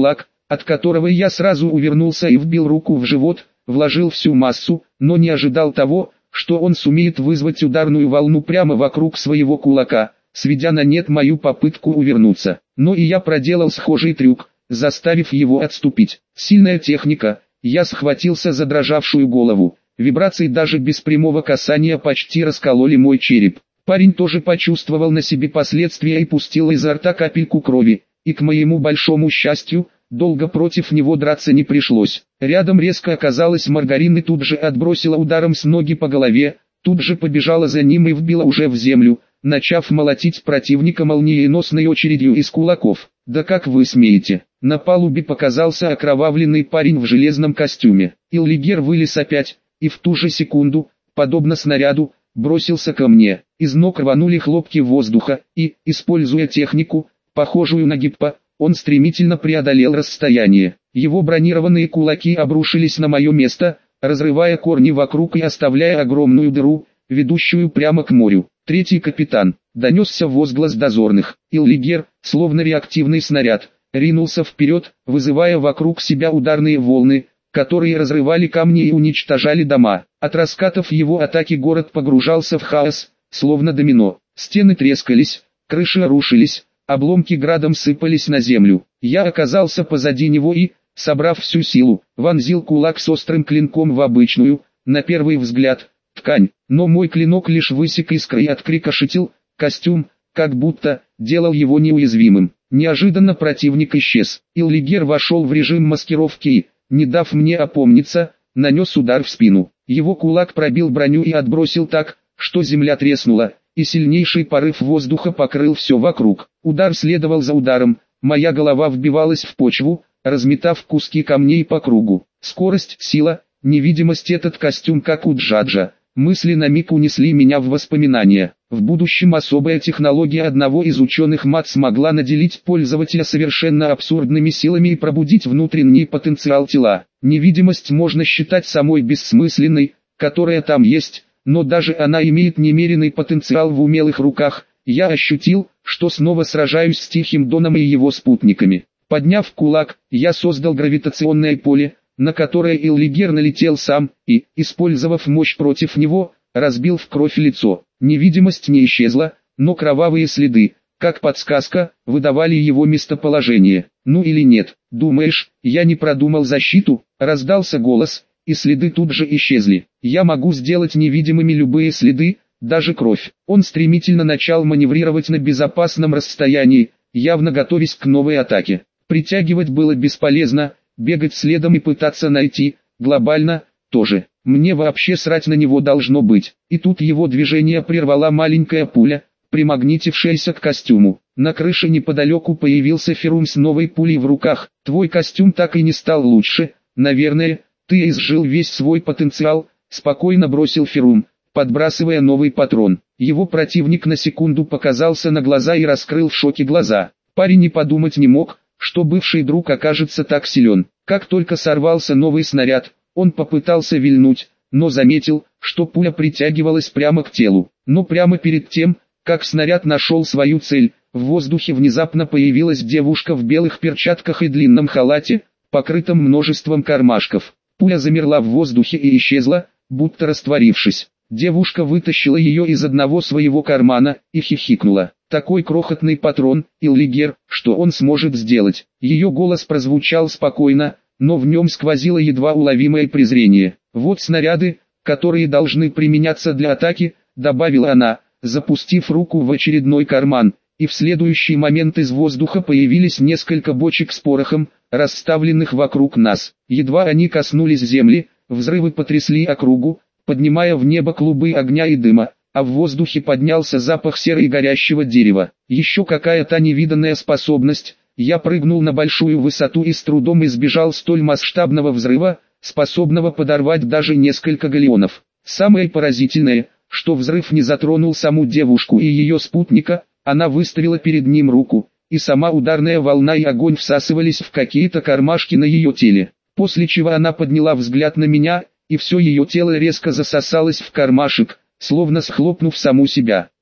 S1: от которого я сразу увернулся и вбил руку в живот, вложил всю массу, но не ожидал того, что он сумеет вызвать ударную волну прямо вокруг своего кулака, сведя на нет мою попытку увернуться. Но и я проделал схожий трюк, заставив его отступить. Сильная техника, я схватился за дрожавшую голову. Вибрации даже без прямого касания почти раскололи мой череп. Парень тоже почувствовал на себе последствия и пустил изо рта капельку крови, и к моему большому счастью, долго против него драться не пришлось. Рядом резко оказалась Маргарин и тут же отбросила ударом с ноги по голове, тут же побежала за ним и вбила уже в землю, начав молотить противника молниеносной очередью из кулаков. «Да как вы смеете?» На палубе показался окровавленный парень в железном костюме. Иллигер вылез опять, и в ту же секунду, подобно снаряду, бросился ко мне. Из ног рванули хлопки воздуха, и, используя технику, похожую на гиппо, он стремительно преодолел расстояние. Его бронированные кулаки обрушились на мое место, разрывая корни вокруг и оставляя огромную дыру, ведущую прямо к морю. Третий капитан, донесся возглас дозорных. Иллигер, словно реактивный снаряд, ринулся вперед, вызывая вокруг себя ударные волны, которые разрывали камни и уничтожали дома. От раскатов его атаки город погружался в хаос, словно домино. Стены трескались, крыши рушились, обломки градом сыпались на землю. Я оказался позади него и, собрав всю силу, вонзил кулак с острым клинком в обычную, на первый взгляд, ткань. Но мой клинок лишь высек искры и отрикошетил костюм, как будто делал его неуязвимым. Неожиданно противник исчез. Иллигер вошел в режим маскировки и, не дав мне опомниться, нанес удар в спину. Его кулак пробил броню и отбросил так, что земля треснула, и сильнейший порыв воздуха покрыл все вокруг. Удар следовал за ударом, моя голова вбивалась в почву, разметав куски камней по кругу. Скорость, сила, невидимость — этот костюм как у Джаджа. Мысли на миг унесли меня в воспоминания. В будущем особая технология одного из ученых МАД смогла наделить пользователя совершенно абсурдными силами и пробудить внутренний потенциал тела. Невидимость можно считать самой бессмысленной, которая там есть, но даже она имеет немеренный потенциал в умелых руках. Я ощутил, что снова сражаюсь с Тихим Доном и его спутниками. Подняв кулак, я создал гравитационное поле, на которое Иллигер налетел сам, и, использовав мощь против него, разбил в кровь лицо. Невидимость не исчезла, но кровавые следы, как подсказка, выдавали его местоположение. «Ну или нет, думаешь, я не продумал защиту?» — раздался голос, и следы тут же исчезли. «Я могу сделать невидимыми любые следы, даже кровь». Он стремительно начал маневрировать на безопасном расстоянии, явно готовясь к новой атаке. Притягивать было бесполезно, бегать следом и пытаться найти, глобально, тоже. Мне вообще срать на него должно быть. И тут его движение прервала маленькая пуля, примагнитившаяся к костюму. На крыше неподалеку появился Ферум с новой пулей в руках. «Твой костюм так и не стал лучше, наверное, ты изжил весь свой потенциал», — спокойно бросил Ферум, подбрасывая новый патрон. Его противник на секунду показался на глаза и раскрыл в шоке глаза. Парень и подумать не мог, что бывший друг окажется так силен. Как только сорвался новый снаряд, он попытался вильнуть, но заметил, что пуля притягивалась прямо к телу. Но прямо перед тем, как снаряд нашел свою цель, в воздухе внезапно появилась девушка в белых перчатках и длинном халате, покрытом множеством кармашков. Пуля замерла в воздухе и исчезла, будто растворившись. Девушка вытащила ее из одного своего кармана и хихикнула. Такой крохотный патрон, Иллигер, что он сможет сделать? Ее голос прозвучал спокойно, но в нем сквозило едва уловимое презрение. «Вот снаряды, которые должны применяться для атаки», — добавила она, запустив руку в очередной карман, и в следующий момент из воздуха появились несколько бочек с порохом, расставленных вокруг нас. Едва они коснулись земли, взрывы потрясли округу, поднимая в небо клубы огня и дыма, а в воздухе поднялся запах серы и горящего дерева. Еще какая-то невиданная способность. Я прыгнул на большую высоту и с трудом избежал столь масштабного взрыва, способного подорвать даже несколько галеонов. Самое поразительное, что взрыв не затронул саму девушку и ее спутника, она выставила перед ним руку, и сама ударная волна и огонь всасывались в какие-то кармашки на ее теле. После чего она подняла взгляд на меня, и все ее тело резко засосалось в кармашек, словно схлопнув саму себя.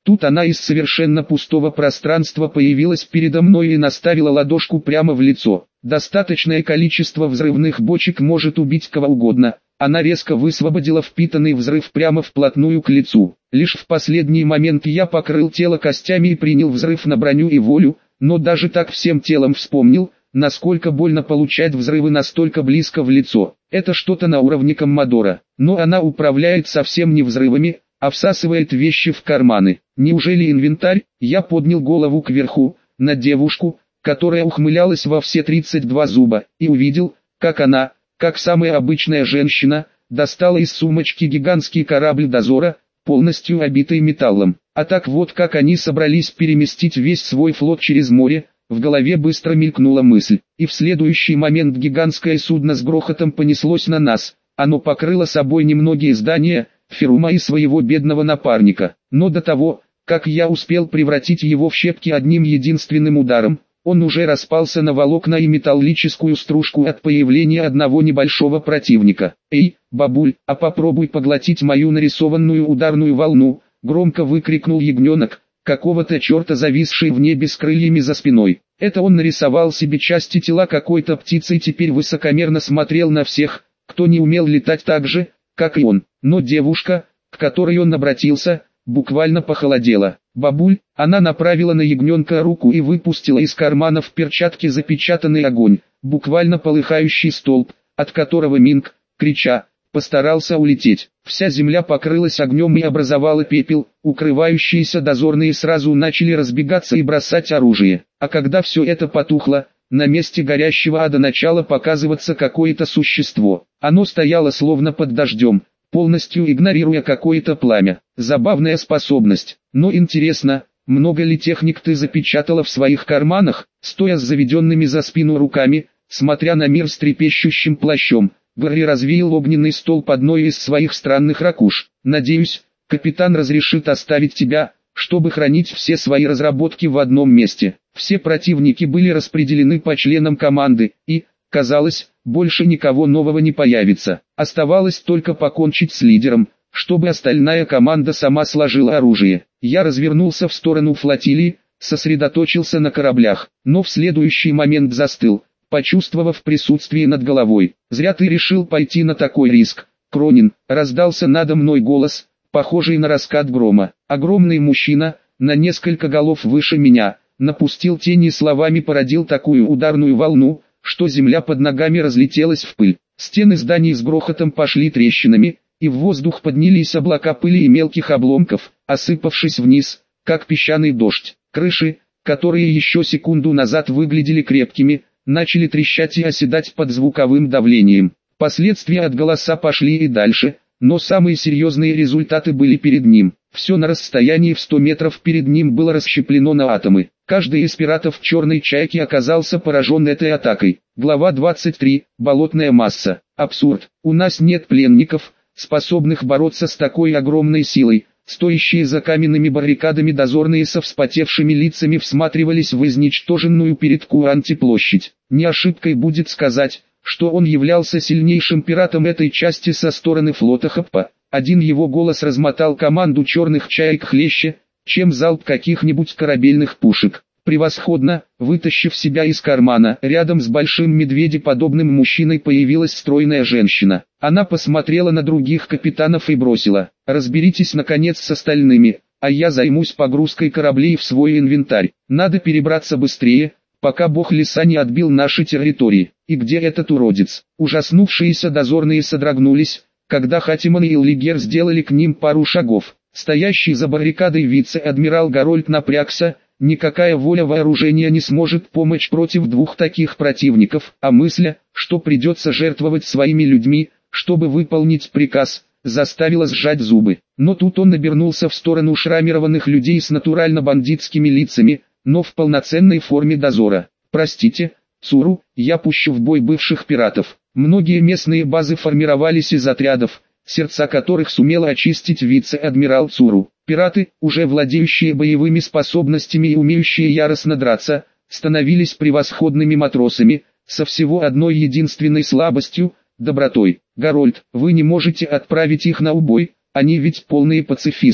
S1: Тут она из совершенно пустого пространства появилась передо мной и наставила ладошку прямо в лицо. Достаточное количество взрывных бочек может убить кого угодно. Она резко высвободила впитанный взрыв прямо вплотную к лицу. Лишь в последний момент я покрыл тело костями и принял взрыв на броню и волю, но даже так всем телом вспомнил, насколько больно получать взрывы настолько близко в лицо. Это что-то на уровне Коммодора, но она управляет совсем не взрывами, а всасывает вещи в карманы. Неужели инвентарь? Я поднял голову кверху, на девушку, которая ухмылялась во все тридцать два зуба, и увидел, как она, как самая обычная женщина, достала из сумочки гигантский корабль дозора, полностью обитый металлом. А так вот как они собрались переместить весь свой флот через море, в голове быстро мелькнула мысль, и в следующий момент гигантское судно с грохотом понеслось на нас. Оно покрыло собой немногие здания, Ферума и своего бедного напарника, но до того, как я успел превратить его в щепки одним единственным ударом, он уже распался на волокна и металлическую стружку от появления одного небольшого противника. «Эй, бабуль, а попробуй поглотить мою нарисованную ударную волну!» — громко выкрикнул ягненок, какого-то черта зависший в небе с крыльями за спиной. Это он нарисовал себе части тела какой-то птицы и теперь высокомерно смотрел на всех, кто не умел летать так же, как и он. Но девушка, к которой он обратился, буквально похолодела. «Бабуль», она направила на ягненка руку и выпустила из кармана в перчатке запечатанный огонь, буквально полыхающий столб, от которого Минг, крича, постарался улететь. Вся земля покрылась огнем и образовала пепел, укрывающиеся дозорные сразу начали разбегаться и бросать оружие. А когда все это потухло, на месте горящего ада начало показываться какое-то существо. Оно стояло словно под дождем, полностью игнорируя какое-то пламя. Забавная способность. Но интересно, много ли техник ты запечатала в своих карманах? Стоя с заведенными за спину руками, смотря на мир с трепещущим плащом, Гарри развеял огненный столб одной из своих странных ракуш. «Надеюсь, капитан разрешит оставить тебя, чтобы хранить все свои разработки в одном месте». Все противники были распределены по членам команды, и, казалось, больше никого нового не появится. Оставалось только покончить с лидером, чтобы остальная команда сама сложила оружие. Я развернулся в сторону флотилии, сосредоточился на кораблях, но в следующий момент застыл, почувствовав присутствие над головой. «Зря ты решил пойти на такой риск, Кронин», — раздался надо мной голос, похожий на раскат грома. Огромный мужчина, на несколько голов выше меня, напустил тени и словами породил такую ударную волну, что земля под ногами разлетелась в пыль. Стены зданий с грохотом пошли трещинами, и в воздух поднялись облака пыли и мелких обломков, осыпавшись вниз, как песчаный дождь. Крыши, которые еще секунду назад выглядели крепкими, начали трещать и оседать под звуковым давлением. Последствия от голоса пошли и дальше, но самые серьезные результаты были перед ним. Все на расстоянии в сто метров перед ним было расщеплено на атомы. Каждый из пиратов черной чайки оказался поражен этой атакой. Глава двадцать три. Болотная масса. Абсурд. У нас нет пленников, способных бороться с такой огромной силой. Стоящие за каменными баррикадами дозорные со вспотевшими лицами всматривались в изничтоженную перед Куанти площадь. Не ошибкой будет сказать, что он являлся сильнейшим пиратом этой части со стороны флота Хаппа. Один его голос размотал команду черных чаек хлеще, чем залп каких-нибудь корабельных пушек. Превосходно, вытащив себя из кармана, рядом с большим медведеподобным мужчиной появилась стройная женщина. Она посмотрела на других капитанов и бросила: «Разберитесь наконец с остальными, а я займусь погрузкой кораблей в свой инвентарь. Надо перебраться быстрее, пока бог леса не отбил наши территории». «И где этот уродец?» Ужаснувшиеся дозорные содрогнулись, когда Хатиман и Иллигер сделали к ним пару шагов. Стоящий за баррикадой вице-адмирал Гарольд напрягся. Никакая воля вооружения не сможет помочь против двух таких противников, а мысль, что придется жертвовать своими людьми, чтобы выполнить приказ, заставила сжать зубы. Но тут он обернулся в сторону шрамированных людей с натурально бандитскими лицами, но в полноценной форме дозора. «Простите, Цуру, я пущу в бой бывших пиратов». Многие местные базы формировались из отрядов, сердца которых сумела очистить вице-адмирал Цуру. Пираты, уже владеющие боевыми способностями и умеющие яростно драться, становились превосходными матросами, со всего одной единственной слабостью – добротой. «Гарольд, вы не можете отправить их на убой, они ведь полные пацифисты».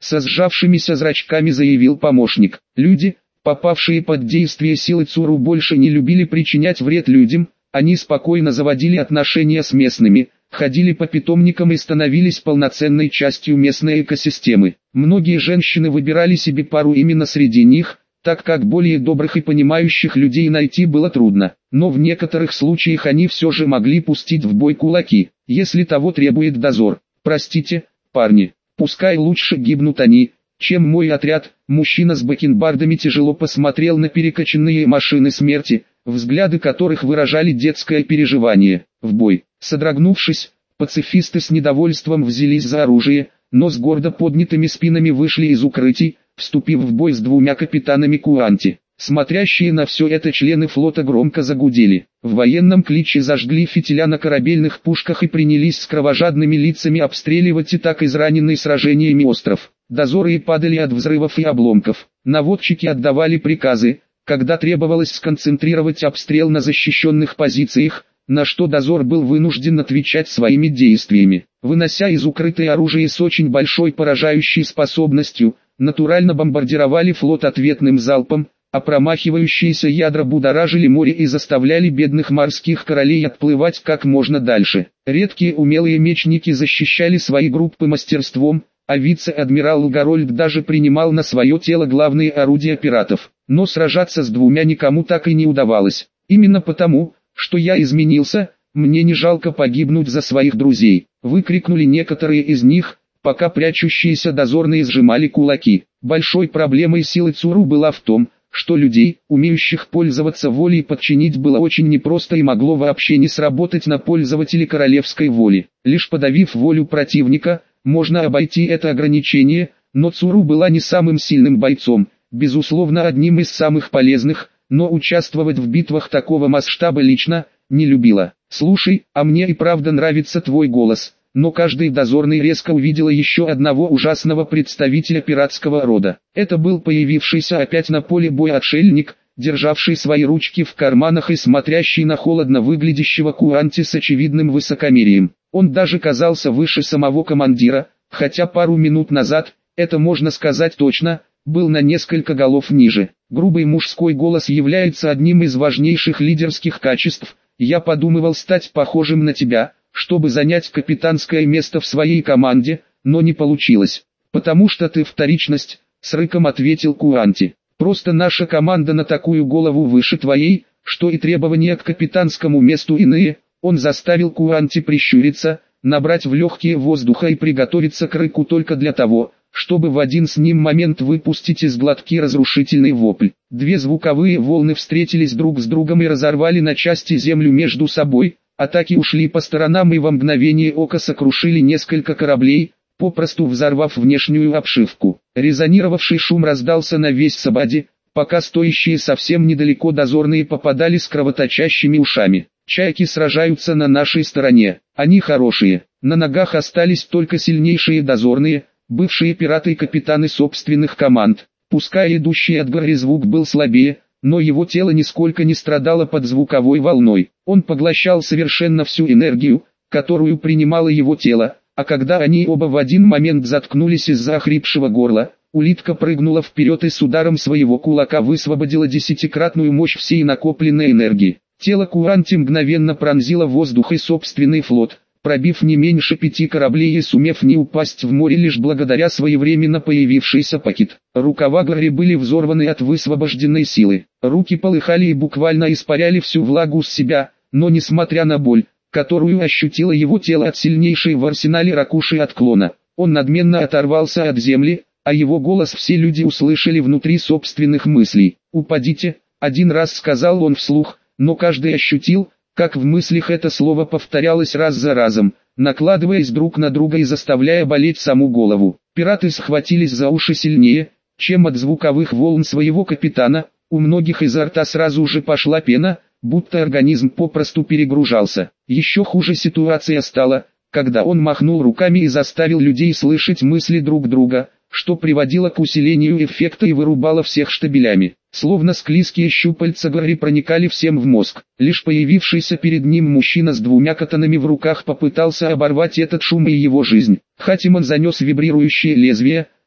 S1: со сжавшимися зрачками заявил помощник. Люди, попавшие под действие силы Цуру, больше не любили причинять вред людям, они спокойно заводили отношения с местными, ходили по питомникам и становились полноценной частью местной экосистемы. Многие женщины выбирали себе пару именно среди них, так как более добрых и понимающих людей найти было трудно. Но в некоторых случаях они все же могли пустить в бой кулаки, если того требует дозор. Простите, парни, пускай лучше гибнут они, чем мой отряд. Мужчина с бакенбардами тяжело посмотрел на перекоченные машины смерти, взгляды которых выражали детское переживание. В бой, содрогнувшись, пацифисты с недовольством взялись за оружие, но с гордо поднятыми спинами вышли из укрытий, вступив в бой с двумя капитанами Куанти. Смотрящие на все это члены флота громко загудели. В военном кличе зажгли фитиля на корабельных пушках и принялись с кровожадными лицами обстреливать и так израненный сражениями остров. Дозоры падали от взрывов и обломков. Наводчики отдавали приказы, когда требовалось сконцентрировать обстрел на защищенных позициях, на что дозор был вынужден отвечать своими действиями. Вынося из укрытой оружие с очень большой поражающей способностью, натурально бомбардировали флот ответным залпом, а промахивающиеся ядра будоражили море и заставляли бедных морских королей отплывать как можно дальше. Редкие умелые мечники защищали свои группы мастерством, а вице-адмирал Гарольд даже принимал на свое тело главные орудия пиратов. Но сражаться с двумя никому так и не удавалось. Именно потому, что я изменился, мне не жалко погибнуть за своих друзей, выкрикнули некоторые из них, пока прячущиеся дозорные сжимали кулаки. Большой проблемой силы Цуру была в том, что людей, умеющих пользоваться волей, подчинить было очень непросто и могло вообще не сработать на пользователей королевской воли. Лишь подавив волю противника, можно обойти это ограничение, но Цуру была не самым сильным бойцом, безусловно одним из самых полезных, но участвовать в битвах такого масштаба лично не любила. «Слушай, а мне и правда нравится твой голос». Но каждый дозорный резко увидела еще одного ужасного представителя пиратского рода. Это был появившийся опять на поле боя отшельник, державший свои ручки в карманах и смотрящий на холодно выглядящего Куанти с очевидным высокомерием. Он даже казался выше самого командира, хотя пару минут назад, это можно сказать точно, был на несколько голов ниже. Грубый мужской голос является одним из важнейших лидерских качеств. Я подумывал стать похожим на тебя, чтобы занять капитанское место в своей команде, но не получилось. «Потому что ты вторичность», — с рыком ответил Куанти. «Просто наша команда на такую голову выше твоей, что и требования к капитанскому месту иные». Он заставил Куанти прищуриться, набрать в легкие воздуха и приготовиться к рыку только для того, чтобы в один с ним момент выпустить из глотки разрушительный вопль. Две звуковые волны встретились друг с другом и разорвали на части землю между собой. Атаки ушли по сторонам и во мгновение ока сокрушили несколько кораблей, попросту взорвав внешнюю обшивку. Резонировавший шум раздался на весь Сабаде, пока стоящие совсем недалеко дозорные попадали с кровоточащими ушами. «Чайки сражаются на нашей стороне, они хорошие». На ногах остались только сильнейшие дозорные, бывшие пираты и капитаны собственных команд. Пускай идущий от горы звук был слабее, но его тело нисколько не страдало под звуковой волной. Он поглощал совершенно всю энергию, которую принимало его тело, а когда они оба в один момент заткнулись из-за охрипшего горла, улитка прыгнула вперед и с ударом своего кулака высвободила десятикратную мощь всей накопленной энергии. Тело Куанти мгновенно пронзило воздух и собственный флот, пробив не меньше пяти кораблей и сумев не упасть в море лишь благодаря своевременно появившейся пакет. Рукава горы были взорваны от высвобожденной силы. Руки полыхали и буквально испаряли всю влагу с себя, но несмотря на боль, которую ощутило его тело от сильнейшей в арсенале ракуши отклона, он надменно оторвался от земли, а его голос все люди услышали внутри собственных мыслей. «Упадите», один раз сказал он вслух, но каждый ощутил, как в мыслях это слово повторялось раз за разом, накладываясь друг на друга и заставляя болеть саму голову. Пираты схватились за уши сильнее, чем от звуковых волн своего капитана, у многих изо рта сразу же пошла пена, будто организм попросту перегружался. Еще хуже ситуация стала, когда он махнул руками и заставил людей слышать мысли друг друга, что приводило к усилению эффекта и вырубало всех штабелями. Словно склизкие щупальца горы проникали всем в мозг. Лишь появившийся перед ним мужчина с двумя катанами в руках попытался оборвать этот шум и его жизнь. Хатиман занес вибрирующее лезвие,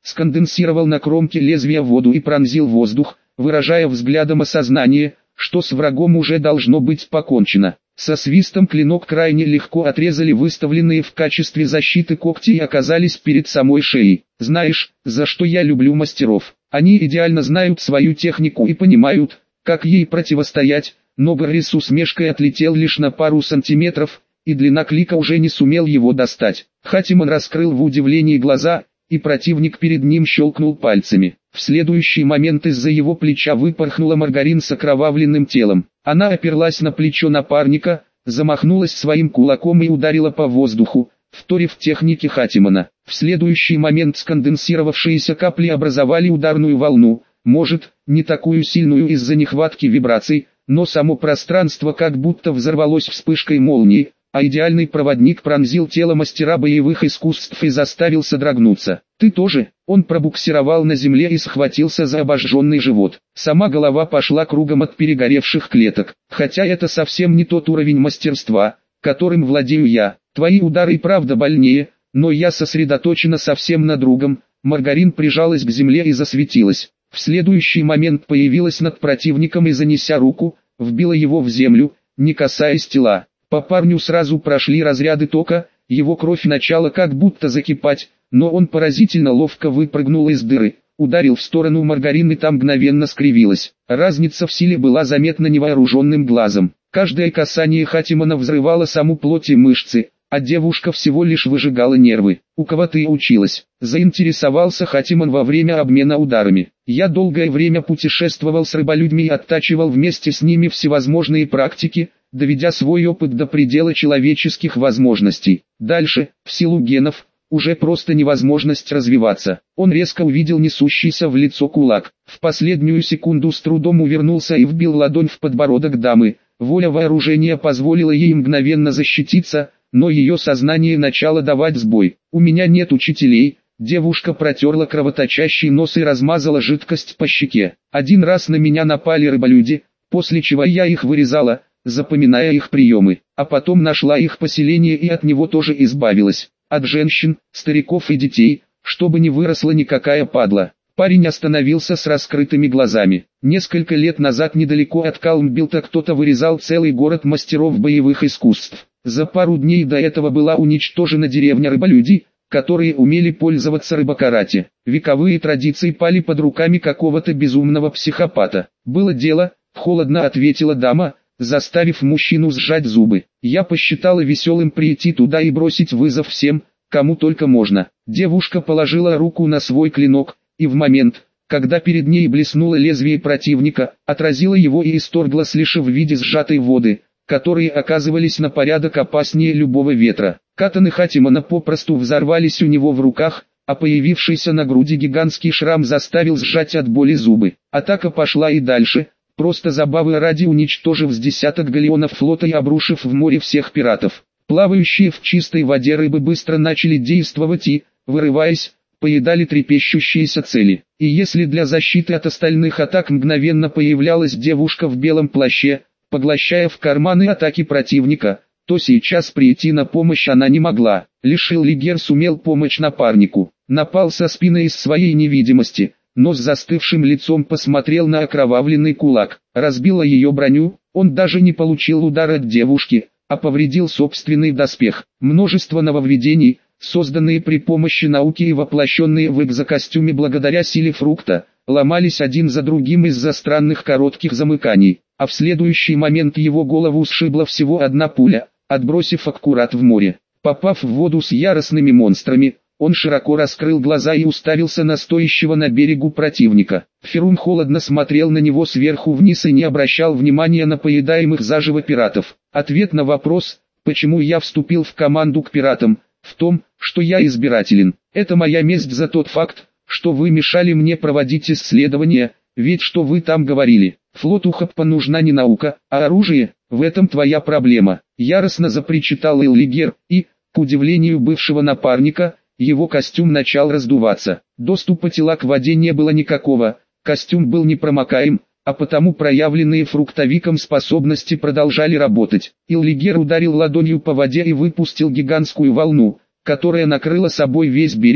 S1: сконденсировал на кромке лезвия воду и пронзил воздух, выражая взглядом осознание, что с врагом уже должно быть покончено. Со свистом клинок крайне легко отрезали выставленные в качестве защиты когти и оказались перед самой шеей. Знаешь, за что я люблю мастеров? Они идеально знают свою технику и понимают, как ей противостоять, но Гарри с усмешкой отлетел лишь на пару сантиметров, и длина клика уже не сумел его достать. Хатиман раскрыл в удивлении глаза, и противник перед ним щелкнул пальцами. В следующий момент из-за его плеча выпорхнула Маргарин с окровавленным телом. Она оперлась на плечо напарника, замахнулась своим кулаком и ударила по воздуху, вторив технике Хатимана. В следующий момент сконденсировавшиеся капли образовали ударную волну, может, не такую сильную из-за нехватки вибраций, но само пространство как будто взорвалось вспышкой молнии, а идеальный проводник пронзил тело мастера боевых искусств и заставил содрогнуться. «Ты тоже?» Он пробуксировал на земле и схватился за обожженный живот. Сама голова пошла кругом от перегоревших клеток. «Хотя это совсем не тот уровень мастерства, которым владею я. Твои удары и правда больнее, но я сосредоточена совсем на другом». Маргарин прижалась к земле и засветилась. В следующий момент появилась над противником и, занеся руку, вбила его в землю, не касаясь тела. По парню сразу прошли разряды тока, его кровь начала как будто закипать, но он поразительно ловко выпрыгнул из дыры, ударил в сторону Маргарин и там мгновенно скривилась. Разница в силе была заметна невооруженным глазом. Каждое касание Хатимана взрывало саму плоть и мышцы, а девушка всего лишь выжигала нервы. «У кого ты училась?» – заинтересовался Хатиман во время обмена ударами. «Я долгое время путешествовал с рыболюдьми и оттачивал вместе с ними всевозможные практики, доведя свой опыт до предела человеческих возможностей. Дальше, в силу генов, уже просто невозможность развиваться». Он резко увидел несущийся в лицо кулак. В последнюю секунду с трудом увернулся и вбил ладонь в подбородок дамы. Воля вооружения позволила ей мгновенно защититься, но ее сознание начало давать сбой. «У меня нет учителей». Девушка протерла кровоточащий нос и размазала жидкость по щеке. «Один раз на меня напали рыболюди, после чего я их вырезала, запоминая их приемы, а потом нашла их поселение и от него тоже избавилась. От женщин, стариков и детей, чтобы не выросла никакая падла». Парень остановился с раскрытыми глазами. Несколько лет назад недалеко от Калмбилта кто-то вырезал целый город мастеров боевых искусств. За пару дней до этого была уничтожена деревня рыболюдей, которые умели пользоваться рыбакарате. Вековые традиции пали под руками какого-то безумного психопата. «Было дело», — холодно ответила дама, заставив мужчину сжать зубы. «Я посчитала веселым прийти туда и бросить вызов всем, кому только можно». Девушка положила руку на свой клинок, и в момент, когда перед ней блеснуло лезвие противника, отразила его и исторгла с лишь в виде сжатой воды, которые оказывались на порядок опаснее любого ветра. Катаны Хатимана попросту взорвались у него в руках, а появившийся на груди гигантский шрам заставил сжать от боли зубы. Атака пошла и дальше, просто забавы ради уничтожив с десяток галеонов флота и обрушив в море всех пиратов. Плавающие в чистой воде рыбы быстро начали действовать и, вырываясь, поедали трепещущиеся цели. И если для защиты от остальных атак мгновенно появлялась девушка в белом плаще, поглощая в карманы атаки противника, то сейчас прийти на помощь она не могла. Лишь Иллигер сумел помочь напарнику. Напал со спины из своей невидимости, но с застывшим лицом посмотрел на окровавленный кулак. Разбила ее броню, он даже не получил удар от девушки, а повредил собственный доспех. Множество нововведений, созданные при помощи науки и воплощенные в экзокостюме благодаря силе фрукта, ломались один за другим из-за странных коротких замыканий, а в следующий момент его голову сшибла всего одна пуля, отбросив аккурат в море. Попав в воду с яростными монстрами, он широко раскрыл глаза и уставился на стоящего на берегу противника. Ферун холодно смотрел на него сверху вниз и не обращал внимания на поедаемых заживо пиратов. Ответ на вопрос, почему я вступил в команду к пиратам, в том, что я избирателен. Это моя месть за тот факт, что вы мешали мне проводить исследования, ведь что вы там говорили? Флоту Хаппа нужна не наука, а оружие, в этом твоя проблема. Яростно запричитал Иллигер, и, к удивлению бывшего напарника, его костюм начал раздуваться. Доступа тела к воде не было никакого, костюм был непромокаем, а потому проявленные фруктовиком способности продолжали работать. Иллигер ударил ладонью по воде и выпустил гигантскую волну, которая накрыла собой весь берег,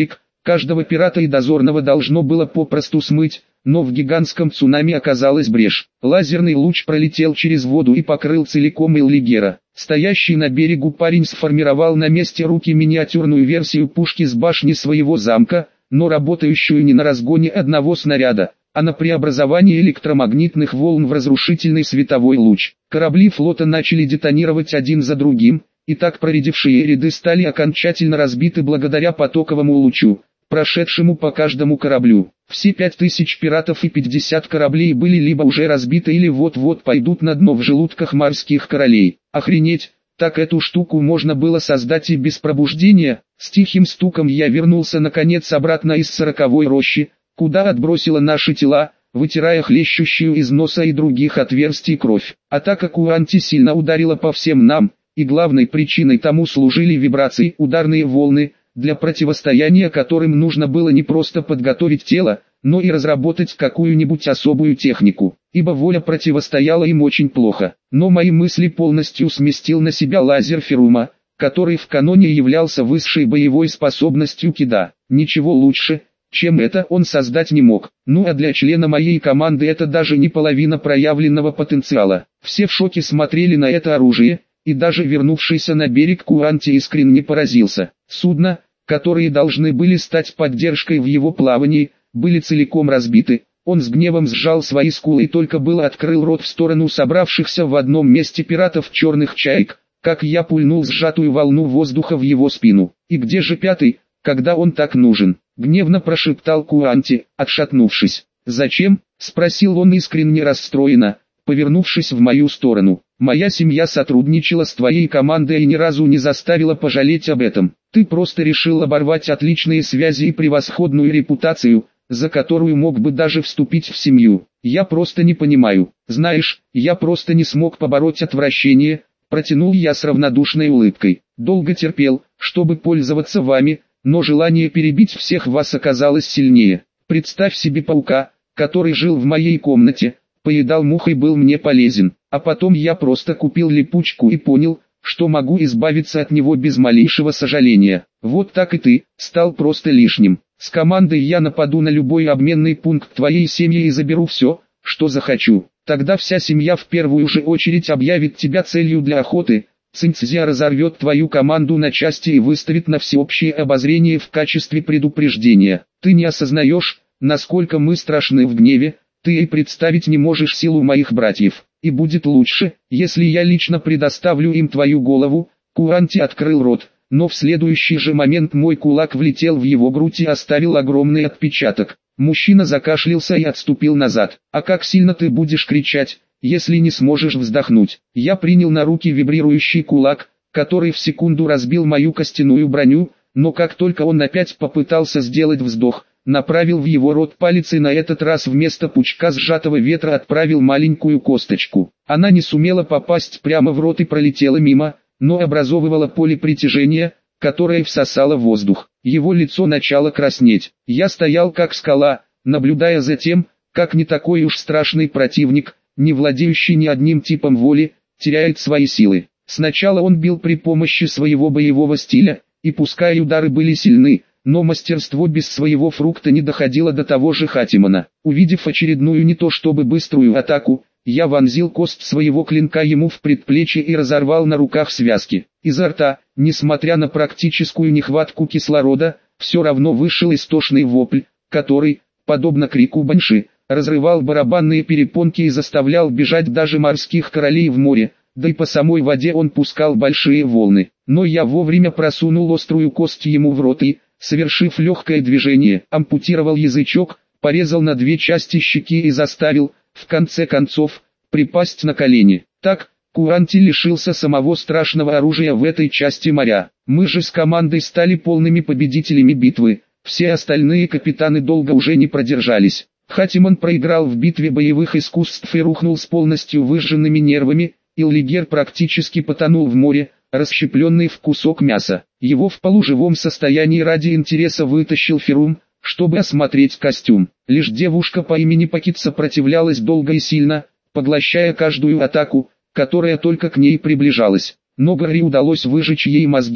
S1: Каждого пирата и дозорного должно было попросту смыть, но в гигантском цунами оказалась брешь. Лазерный луч пролетел через воду и покрыл целиком Эллигера. Стоящий на берегу парень сформировал на месте руки миниатюрную версию пушки с башни своего замка, но работающую не на разгоне одного снаряда, а на преобразовании электромагнитных волн в разрушительный световой луч. Корабли флота начали детонировать один за другим, и так проредившие ряды стали окончательно разбиты благодаря потоковому лучу, прошедшему по каждому кораблю. Все пять тысяч пиратов и пятьдесят кораблей были либо уже разбиты или вот-вот пойдут на дно в желудках морских королей. Охренеть, так эту штуку можно было создать и без пробуждения. С тихим стуком я вернулся наконец обратно из сороковой рощи, куда отбросило наши тела, вытирая хлещущую из носа и других отверстий кровь. Атака Куанти сильно ударила по всем нам, и главной причиной тому служили вибрации, ударные волны, для противостояния которым нужно было не просто подготовить тело, но и разработать какую-нибудь особую технику, ибо воля противостояла им очень плохо. Но мои мысли полностью сместил на себя лазер Ферума, который в каноне являлся высшей боевой способностью Кида. Ничего лучше, чем это, он создать не мог. Ну а для члена моей команды это даже не половина проявленного потенциала. Все в шоке смотрели на это оружие, и даже вернувшийся на берег Куанти искренне поразился. Судно, которые должны были стать поддержкой в его плавании, были целиком разбиты. Он с гневом сжал свои скулы и только было открыл рот в сторону собравшихся в одном месте пиратов черных чаек, как я пульнул сжатую волну воздуха в его спину. «И где же пятый, когда он так нужен?» — гневно прошептал Куанти, отшатнувшись. «Зачем?» — спросил он искренне расстроенно, повернувшись в мою сторону. «Моя семья сотрудничала с твоей командой и ни разу не заставила пожалеть об этом. Ты просто решил оборвать отличные связи и превосходную репутацию, за которую мог бы даже вступить в семью. Я просто не понимаю. Знаешь, я просто не смог побороть отвращение», — протянул я с равнодушной улыбкой. «Долго терпел, чтобы пользоваться вами, но желание перебить всех вас оказалось сильнее. Представь себе паука, который жил в моей комнате, поедал мух и был мне полезен, а потом я просто купил липучку и понял, что могу избавиться от него без малейшего сожаления. Вот так и ты, стал просто лишним. С командой я нападу на любой обменный пункт твоей семьи и заберу все, что захочу. Тогда вся семья в первую же очередь объявит тебя целью для охоты. Цинцзя разорвет твою команду на части и выставит на всеобщее обозрение в качестве предупреждения. Ты не осознаешь, насколько мы страшны в гневе, ты и представить не можешь силу моих братьев. И будет лучше, если я лично предоставлю им твою голову». Куанти открыл рот, но в следующий же момент мой кулак влетел в его грудь и оставил огромный отпечаток. Мужчина закашлялся и отступил назад. «А как сильно ты будешь кричать, если не сможешь вздохнуть?» Я принял на руки вибрирующий кулак, который в секунду разбил мою костяную броню, но как только он опять попытался сделать вздох, направил в его рот палец и на этот раз вместо пучка сжатого ветра отправил маленькую косточку. Она не сумела попасть прямо в рот и пролетела мимо, но образовывала поле притяжения, которое всосало воздух. Его лицо начало краснеть. Я стоял как скала, наблюдая за тем, как не такой уж страшный противник, не владеющий ни одним типом воли, теряет свои силы. Сначала он бил при помощи своего боевого стиля, и пускай удары были сильны, но мастерство без своего фрукта не доходило до того же Хатимана. Увидев очередную не то чтобы быструю атаку, я вонзил кость своего клинка ему в предплечье и разорвал на руках связки. Изо рта, несмотря на практическую нехватку кислорода, все равно вышел истошный вопль, который, подобно крику банши, разрывал барабанные перепонки и заставлял бежать даже морских королей в море, да и по самой воде он пускал большие волны. Но я вовремя просунул острую кость ему в рот и, совершив легкое движение, ампутировал язычок, порезал на две части щеки и заставил, в конце концов, припасть на колени. Так, Куанти лишился самого страшного оружия в этой части моря. Мы же с командой стали полными победителями битвы, все остальные капитаны долго уже не продержались. Хатиман проиграл в битве боевых искусств и рухнул с полностью выжженными нервами, Эллигер практически потонул в море, расщепленный в кусок мяса. Его в полуживом состоянии ради интереса вытащил Ферум, чтобы осмотреть костюм. Лишь девушка по имени Пакит сопротивлялась долго и сильно, поглощая каждую атаку, которая только к ней приближалась. Но Гарри удалось выжечь ей мозги,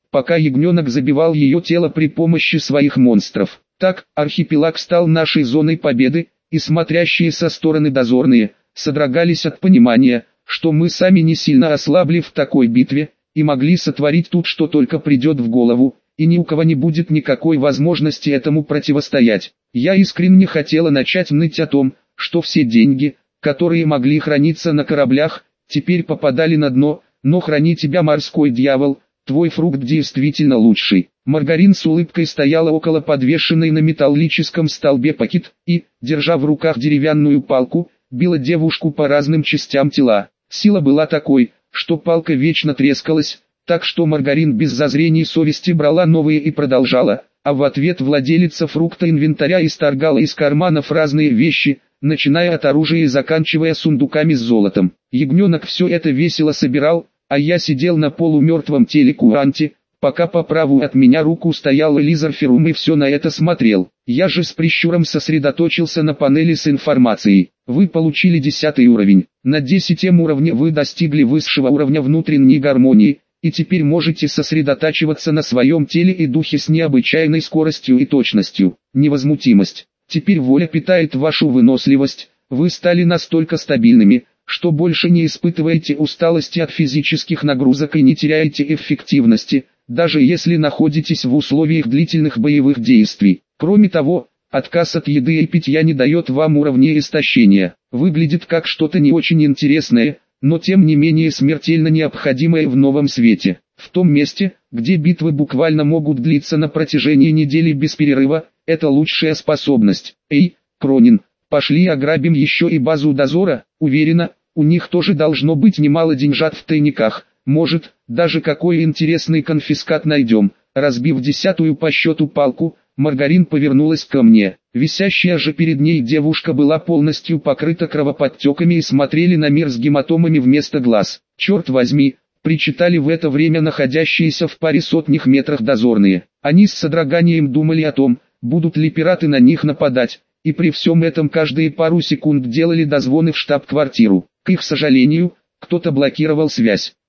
S1: пока ягненок забивал ее тело при помощи своих монстров. Так, архипелаг стал нашей зоной победы, и смотрящие со стороны дозорные, содрогались от понимания, что мы сами не сильно ослабли в такой битве, и могли сотворить тут что только придет в голову, и ни у кого не будет никакой возможности этому противостоять. Я искренне хотела начать ныть о том, что все деньги, которые могли храниться на кораблях, теперь попадали на дно, но храни тебя, морской дьявол, твой фрукт действительно лучший. Маргарин с улыбкой стояла около подвешенной на металлическом столбе пакет и, держа в руках деревянную палку, била девушку по разным частям тела. Сила была такой, что палка вечно трескалась, так что Маргарин без зазрений совести брала новые и продолжала, а в ответ владелица фрукта инвентаря исторгала из карманов разные вещи, начиная от оружия и заканчивая сундуками с золотом. Ягненок все это весело собирал, а я сидел на полумертвом теле Куанти, пока по праву от меня руку стоял Элизар Ферум и все на это смотрел. Я же с прищуром сосредоточился на панели с информацией. Вы получили десятый уровень. На десятом уровне вы достигли высшего уровня внутренней гармонии, и теперь можете сосредотачиваться на своем теле и духе с необычайной скоростью и точностью. Невозмутимость. Теперь воля питает вашу выносливость, вы стали настолько стабильными, что больше не испытываете усталости от физических нагрузок и не теряете эффективности, даже если находитесь в условиях длительных боевых действий. Кроме того, отказ от еды и питья не дает вам уровня истощения. Выглядит как что-то не очень интересное, но тем не менее смертельно необходимое в новом свете. В том месте, где битвы буквально могут длиться на протяжении недели без перерыва, это лучшая способность. Эй, Кронин, пошли ограбим еще и базу дозора, уверена, у них тоже должно быть немало деньжат в тайниках, может, даже какой интересный конфискат найдем. Разбив десятую по счету палку, Маргарин повернулась ко мне. Висящая же перед ней девушка была полностью покрыта кровоподтеками и смотрели на мир с гематомами вместо глаз. Черт возьми, причитали в это время находящиеся в паре сотнях метрах дозорные. Они с содроганием думали о том, будут ли пираты на них нападать, и при всем этом каждые пару секунд делали дозвоны в штаб-квартиру. К их сожалению, кто-то блокировал связь.